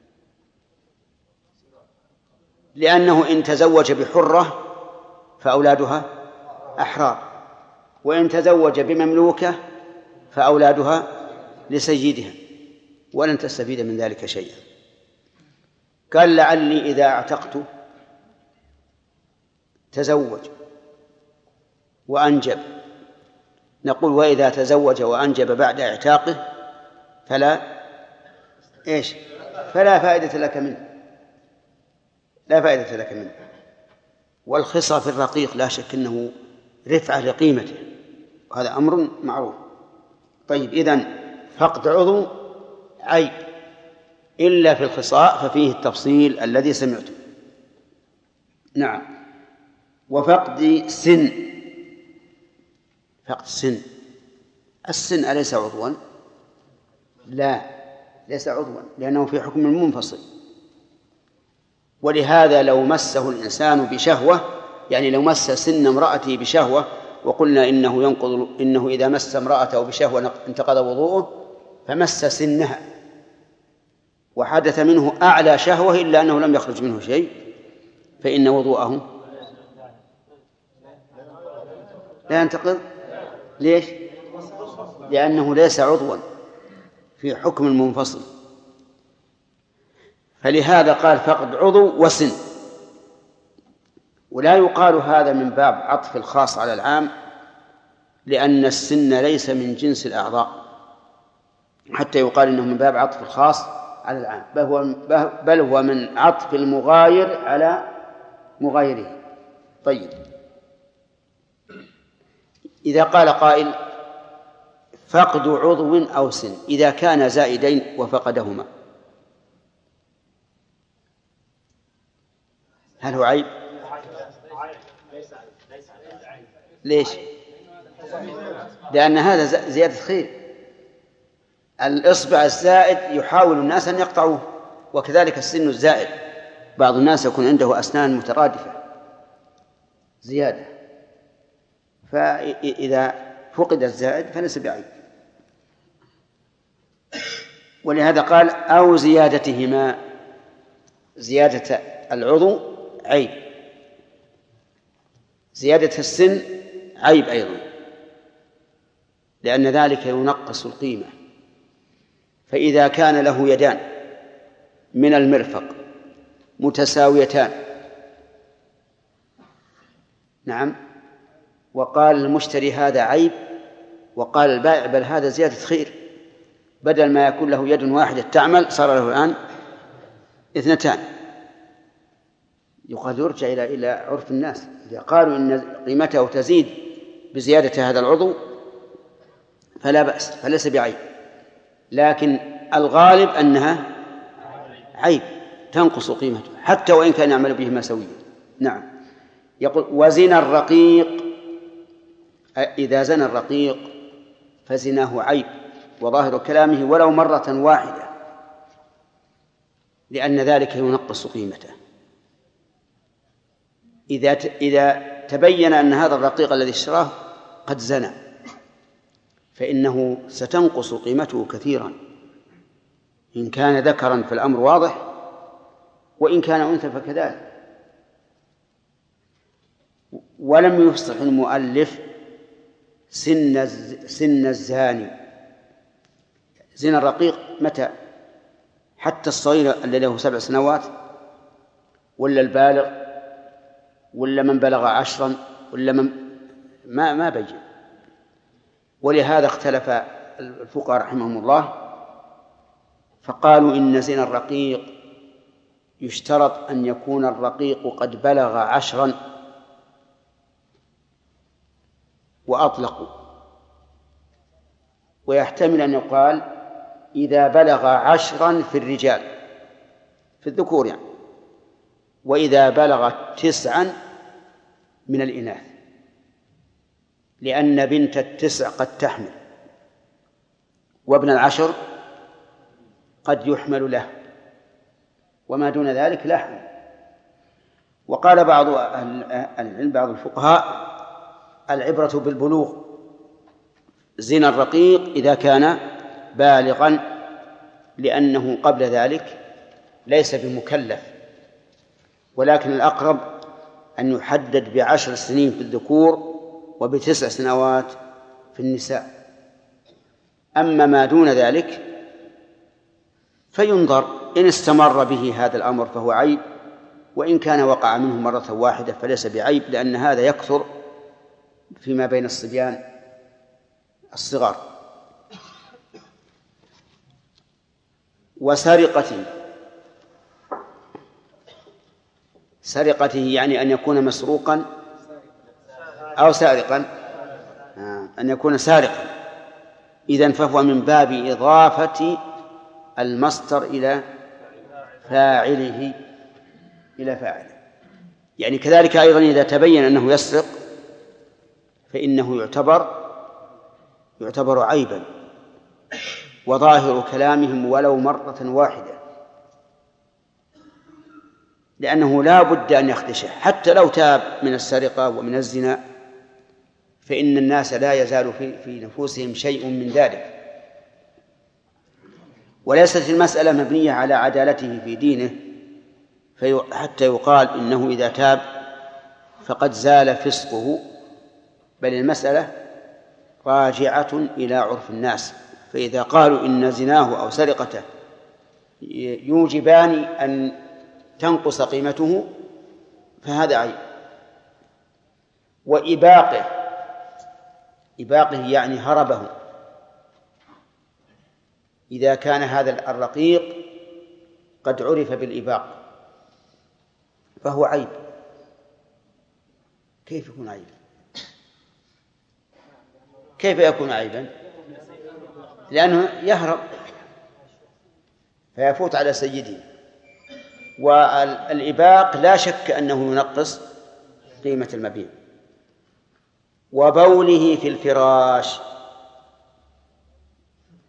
لأنه إن تزوج بحرة فأولادها أحرار، وإن تزوج بمملوكة فأولادها لسيدها، ولن تستفيد من ذلك شيئا. قال لعلي إذا اعتقت تزوج وأنجب، نقول وإذا تزوج وأنجب بعد اعتاقه فلا فائدة لك منه، لا فائدة لك منه. والخصى في الرقيق لا شك أنه رفعة لقيمته، وهذا أمر معروف. طيب، إذن فقد عضو عيب إلا في الخصاء ففيه التفصيل الذي سمعته. نعم. وفقد سن، فقد السن أليس عضوا؟ لا، ليس عضوا، لأنه في حكم منفصل. ولهذا لو مسه الإنسان بشهوة، يعني لو مس سن امرأته بشهوة وقلنا إنه إذا مس امرأته بشهوة انتقض وضوءه، فمس سنها وحدث منه أعلى شهوة إلا أنه لم يخرج منه شيء، فإن وضوءه لا ينتقض. ليش؟ لأنه ليس عضوا في حكم المنفصل. فلهذا قال فقد عضو وسن. ولا يقال هذا من باب عطف الخاص على العام، لأن السن ليس من جنس الأعضاء حتى يقال إنه من باب عطف الخاص على العام، بل هو من عطف المغاير على مغايره. طيب، إذا قال قائل فقد عضو أو سن إذا كان زائدين وفقدهما، هل هو عيب؟ ليش؟ لأن هذا زيادة خير. الإصبع الزائد يحاول الناس أن يقطعوه، وكذلك السن الزائد بعض الناس يكون عنده أسنان مترادفة زيادة، فإذا فقد الزائد فليس بعيب. ولهذا قال أو زيادتهما، زيادة العضو عيب، زيادة السن عيب أيضا، لأن ذلك ينقص القيمة. فإذا كان له يدان من المرفق متساويتان، نعم، وقال المشتري هذا عيب، وقال البائع بل هذا زيادة خير، بدل ما يكون له يد واحدة تعمل صار له الآن اثنتان، يقال يرجع إلى عرف الناس. إذا قالوا إن قيمته تزيد بزيادة هذا العضو فلا بأس، فليس بعيب، لكن الغالب أنها عيب تنقص قيمته حتى وإن كان يعمل بهما سويا. نعم. يقول وزنا الرقيق، إذا زنى الرقيق فزناه عيب، وظاهر كلامه ولو مرة واحدة، لأن ذلك ينقص قيمته. إذا تبين أن هذا الرقيق الذي اشتراه قد زنى فإنه ستنقص قيمته كثيرا، إن كان ذكرا فالأمر واضح، وإن كان أنثى فكذلك. ولم يفصح المؤلف سن الزاني، زنا الرقيق متى؟ حتى الصغير الذي له 7 سنوات، ولا البالغ، ولا من بلغ 10، ولا من ما بين. ولهذا اختلف الفقهاء رحمهم الله فقالوا إن زنا الرقيق يشترط أن يكون الرقيق قد بلغ 10، وأطلقوا. ويحتمل أن يقال إذا بلغ 10 في الرجال، في الذكور يعني، وإذا بلغ 9 من الإناث، لأن بنت 9 قد تحمل، وابن 10 قد يحمل له، وما دون ذلك لا حمل. وقال بعض العلم، بعض الفقهاء، العبرة بالبلوغ، زنا الرقيق إذا كان بالغا، لأنه قبل ذلك ليس بمكلف، ولكن الأقرب أن يحدد ب10 سنين في الذكور وب9 سنوات في النساء. أما ما دون ذلك فينظر، إن استمر به هذا الأمر فهو عيب، وإن كان وقع منه مرة واحدة فليس بعيب، لأن هذا يكثر فيما بين الصبيان الصغار. وسرقته، سرقته يعني أن يكون مسروقا أو سارقا، أن يكون سارقا، إذن فهو من باب إضافة المصدر إلى فاعله، يعني كذلك أيضا إذا تبين أنه يسرق فإنه يعتبر عيبا، وظاهر كلامهم ولو مرة واحدة، لأنه لا بد أن يخدشه، حتى لو تاب من السرقة ومن الزنا فإن الناس لا يزال في نفوسهم شيء من ذلك. وليست المسألة مبنية على عدالته في دينه حتى يقال إنه إذا تاب فقد زال فسقه، بل المسألة راجعة إلى عرف الناس. فإذا قالوا إن زناه أو سرقته يوجبان أن تنقص قيمته فهذا عيب. وإباقه يعني هربه، إذا كان هذا الرقيق قد عرف بالإباق فهو عيب. كيف يكون عيبا؟ كيف يكون عيبا؟ لأنه يهرب فيفوت على سيده. والإباق لا شك أنه ينقص قيمة المبيع. وبوله في الفراش،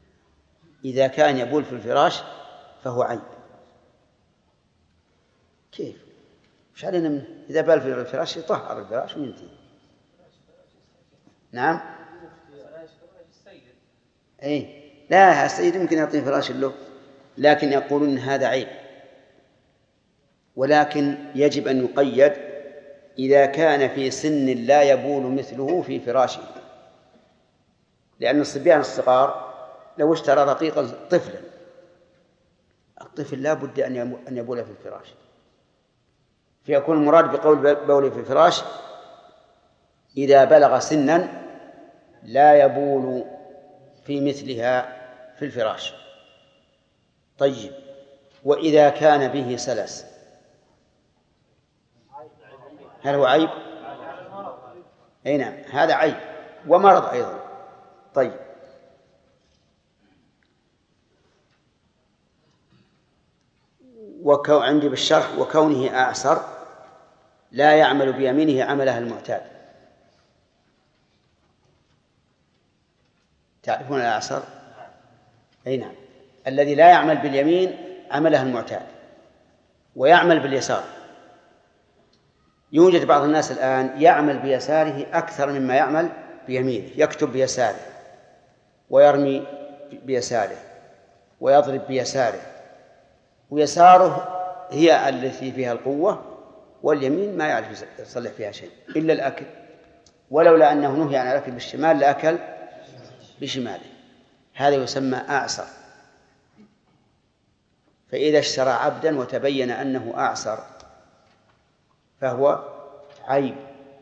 إذا كان يبول في الفراش فهو عيب. كيف؟ مش علينا منه؟ إذا بال في الفراش يطهر الفراش وينتهي. نعم. أي لا، السيد يمكن يعطيه فراش له، لكن يقولون هذا عيب، ولكن يجب أن يقيد إذا كان في سن لا يبول مثله في فراشه، لأن الصبيان الصغار لو اشترى رقيقا طفلا، الطفل لا بد أن يبول في الفراش، فيكون المراد بقول بول في الفراش إذا بلغ سنا لا يبول في مثلها في الفراش. طيب، وإذا كان به سلس هل هو عيب؟ أي نعم، هذا عيب ومرض أيضا. طيب، عندي بالشرح وكونه أعسر لا يعمل بيمينه عملها المعتاد. تعرفون الأعسر؟ أي نعم، الذي لا يعمل باليمين عملها المعتاد ويعمل باليسار. يوجد بعض الناس الآن يعمل بيساره أكثر مما يعمل بيمينه، يكتب بيساره ويرمي بيساره ويضرب بيساره، ويساره هي التي فيها القوة، واليمين ما يعرف يصلح فيها شيء إلا الأكل، ولولا أنه نهي عن الأكل بالشمال لأكل بشماله. هذا يسمى أعسر. فإذا اشترى عبدا وتبين أنه أعسر فهو عيب.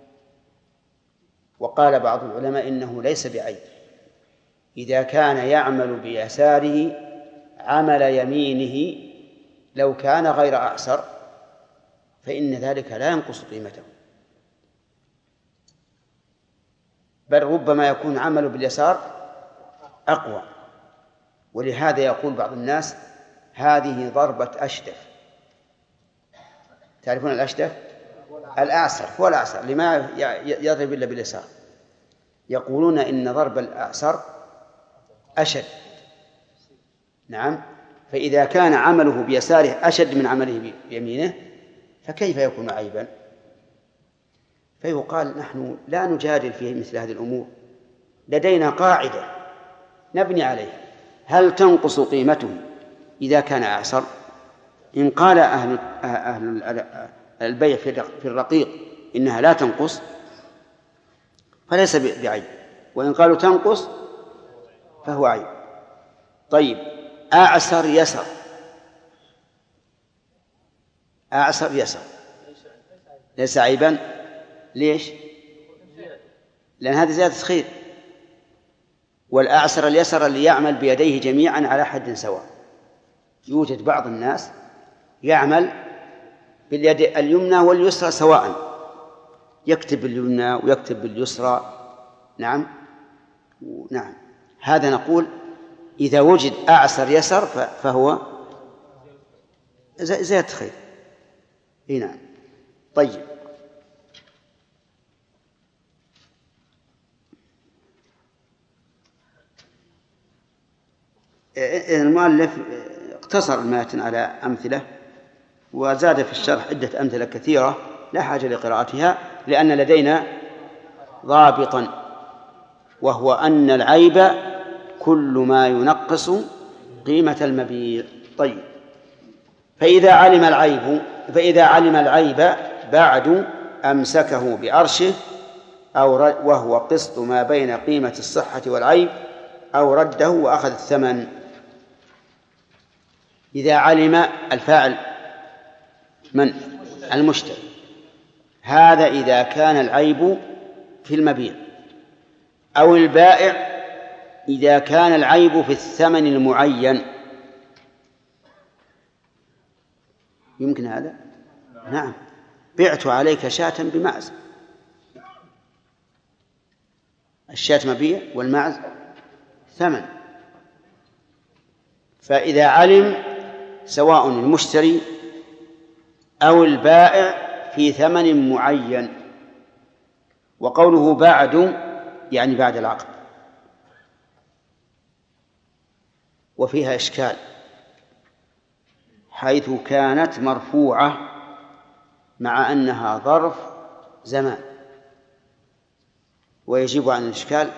وقال بعض العلماء إنه ليس بعيب إذا كان يعمل بيساره عمل يمينه، لو كان غير أعسر فإن ذلك لا ينقص قيمته، بل ربما يكون عمله باليسار أقوى. ولهذا يقول بعض الناس هذه ضربة أشدف. تعرفون الأشدف؟ الأعسر هو الأعسر لما يضرب إلا باليسار. يقولون إن ضرب الأعسر أشد. نعم، فإذا كان عمله بيساره أشد من عمله بيمينه فكيف يكون عيبا؟ فيقال نحن لا نجادل في مثل هذه الأمور، لدينا قاعدة نبني عليها. هل تنقص قيمته إذا كان أعسر؟ إن قال أهل البيع في الرقيق إنها لا تنقص فليس بعيب، وإن قالوا تنقص فهو عيب. طيب، أعسر يسر، أعسر يسر ليس عيبا. ليش؟ لأن هذه زيادة خير، والأعسر اليسر اللي يعمل بيديه جميعا على حد سواء. يوجد بعض الناس يعمل باليد اليمنى واليسرى سواء، يكتب باليمنى ويكتب باليسرى. نعم، نعم، هذا نقول إذا وجد أعسر يسر فهو زيادة خير. نعم. طيب، المؤلف اقتصر الماتن على أمثلة وزاد في الشرح عدة أمثلة كثيرة لا حاجة لقراءتها، لأن لدينا ضابطا، وهو أن العيب كل ما ينقص قيمة المبيع. طيب، فإذا علم العيب بعد أمسكه بأرشه وهو قسط ما بين قيمة الصحة والعيب، أو رده وأخذ الثمن. إذا علم الفاعل من؟ المشتري. هذا إذا كان العيب في المبيع، أو البائع إذا كان العيب في الثمن المعين. يمكن هذا؟ نعم، بعت عليك شاة بمعز، الشاة مبيع والمعز ثمن. فإذا علم سواء المشتري أو البائع في ثمن معين، وقوله بعد يعني بعد العقد، وفيها إشكال حيث كانت مرفوعة مع أنها ظرف زمان. ويجيب عن الإشكال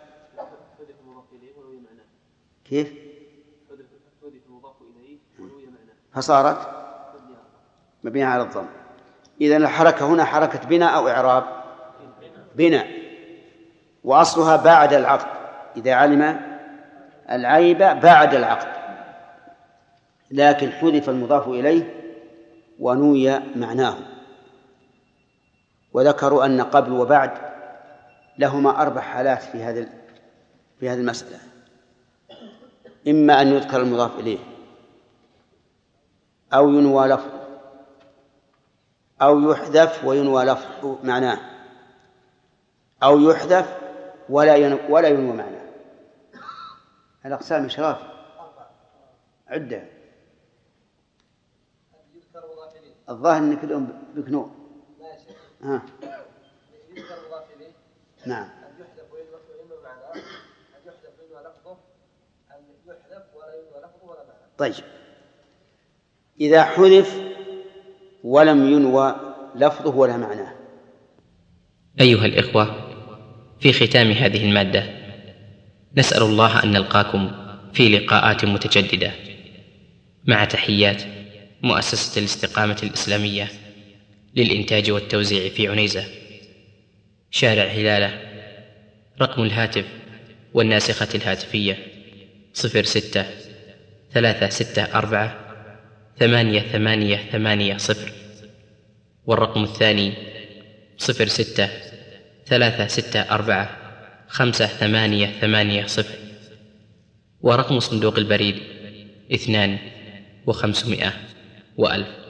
كيف؟ فصارت مبنية على الضم. إذن الحركة هنا حركة بناء أو إعراب؟ بناء، وأصلها بعد العقد، إذا علم العيب بعد العقد، لكن حذف المضاف إليه ونوي معناه. وذكروا أن قبل وبعد لهما 4 حالات في هذه المسألة: إما أن يذكر المضاف إليه، أو ينوى لفظه، أو يحذف وينوى لفظه معناه، أو يحذف ولا ينوى معناه. الأقسام إشراف عدة. الظاهر أن كلهم بكنوع. يذكر مضاف إليه. نعم. أن يحذف وينوى معناه، أن يحذف وينوى لفظه، أن يحذف ولا ينوى لفظه ولا معناه. طيب، إذا حذف ولم ينوى لفظه ولا معناه. أيها الإخوة، في ختام هذه المادة نسأل الله أن نلقاكم في لقاءات متجددة، مع تحيات مؤسسة الاستقامة الإسلامية للإنتاج والتوزيع في عنيزة، شارع هلالة. رقم الهاتف والناسخة الهاتفية 06-364-8880، والرقم الثاني 06-364-5880، ورقم صندوق البريد 2500 و1000.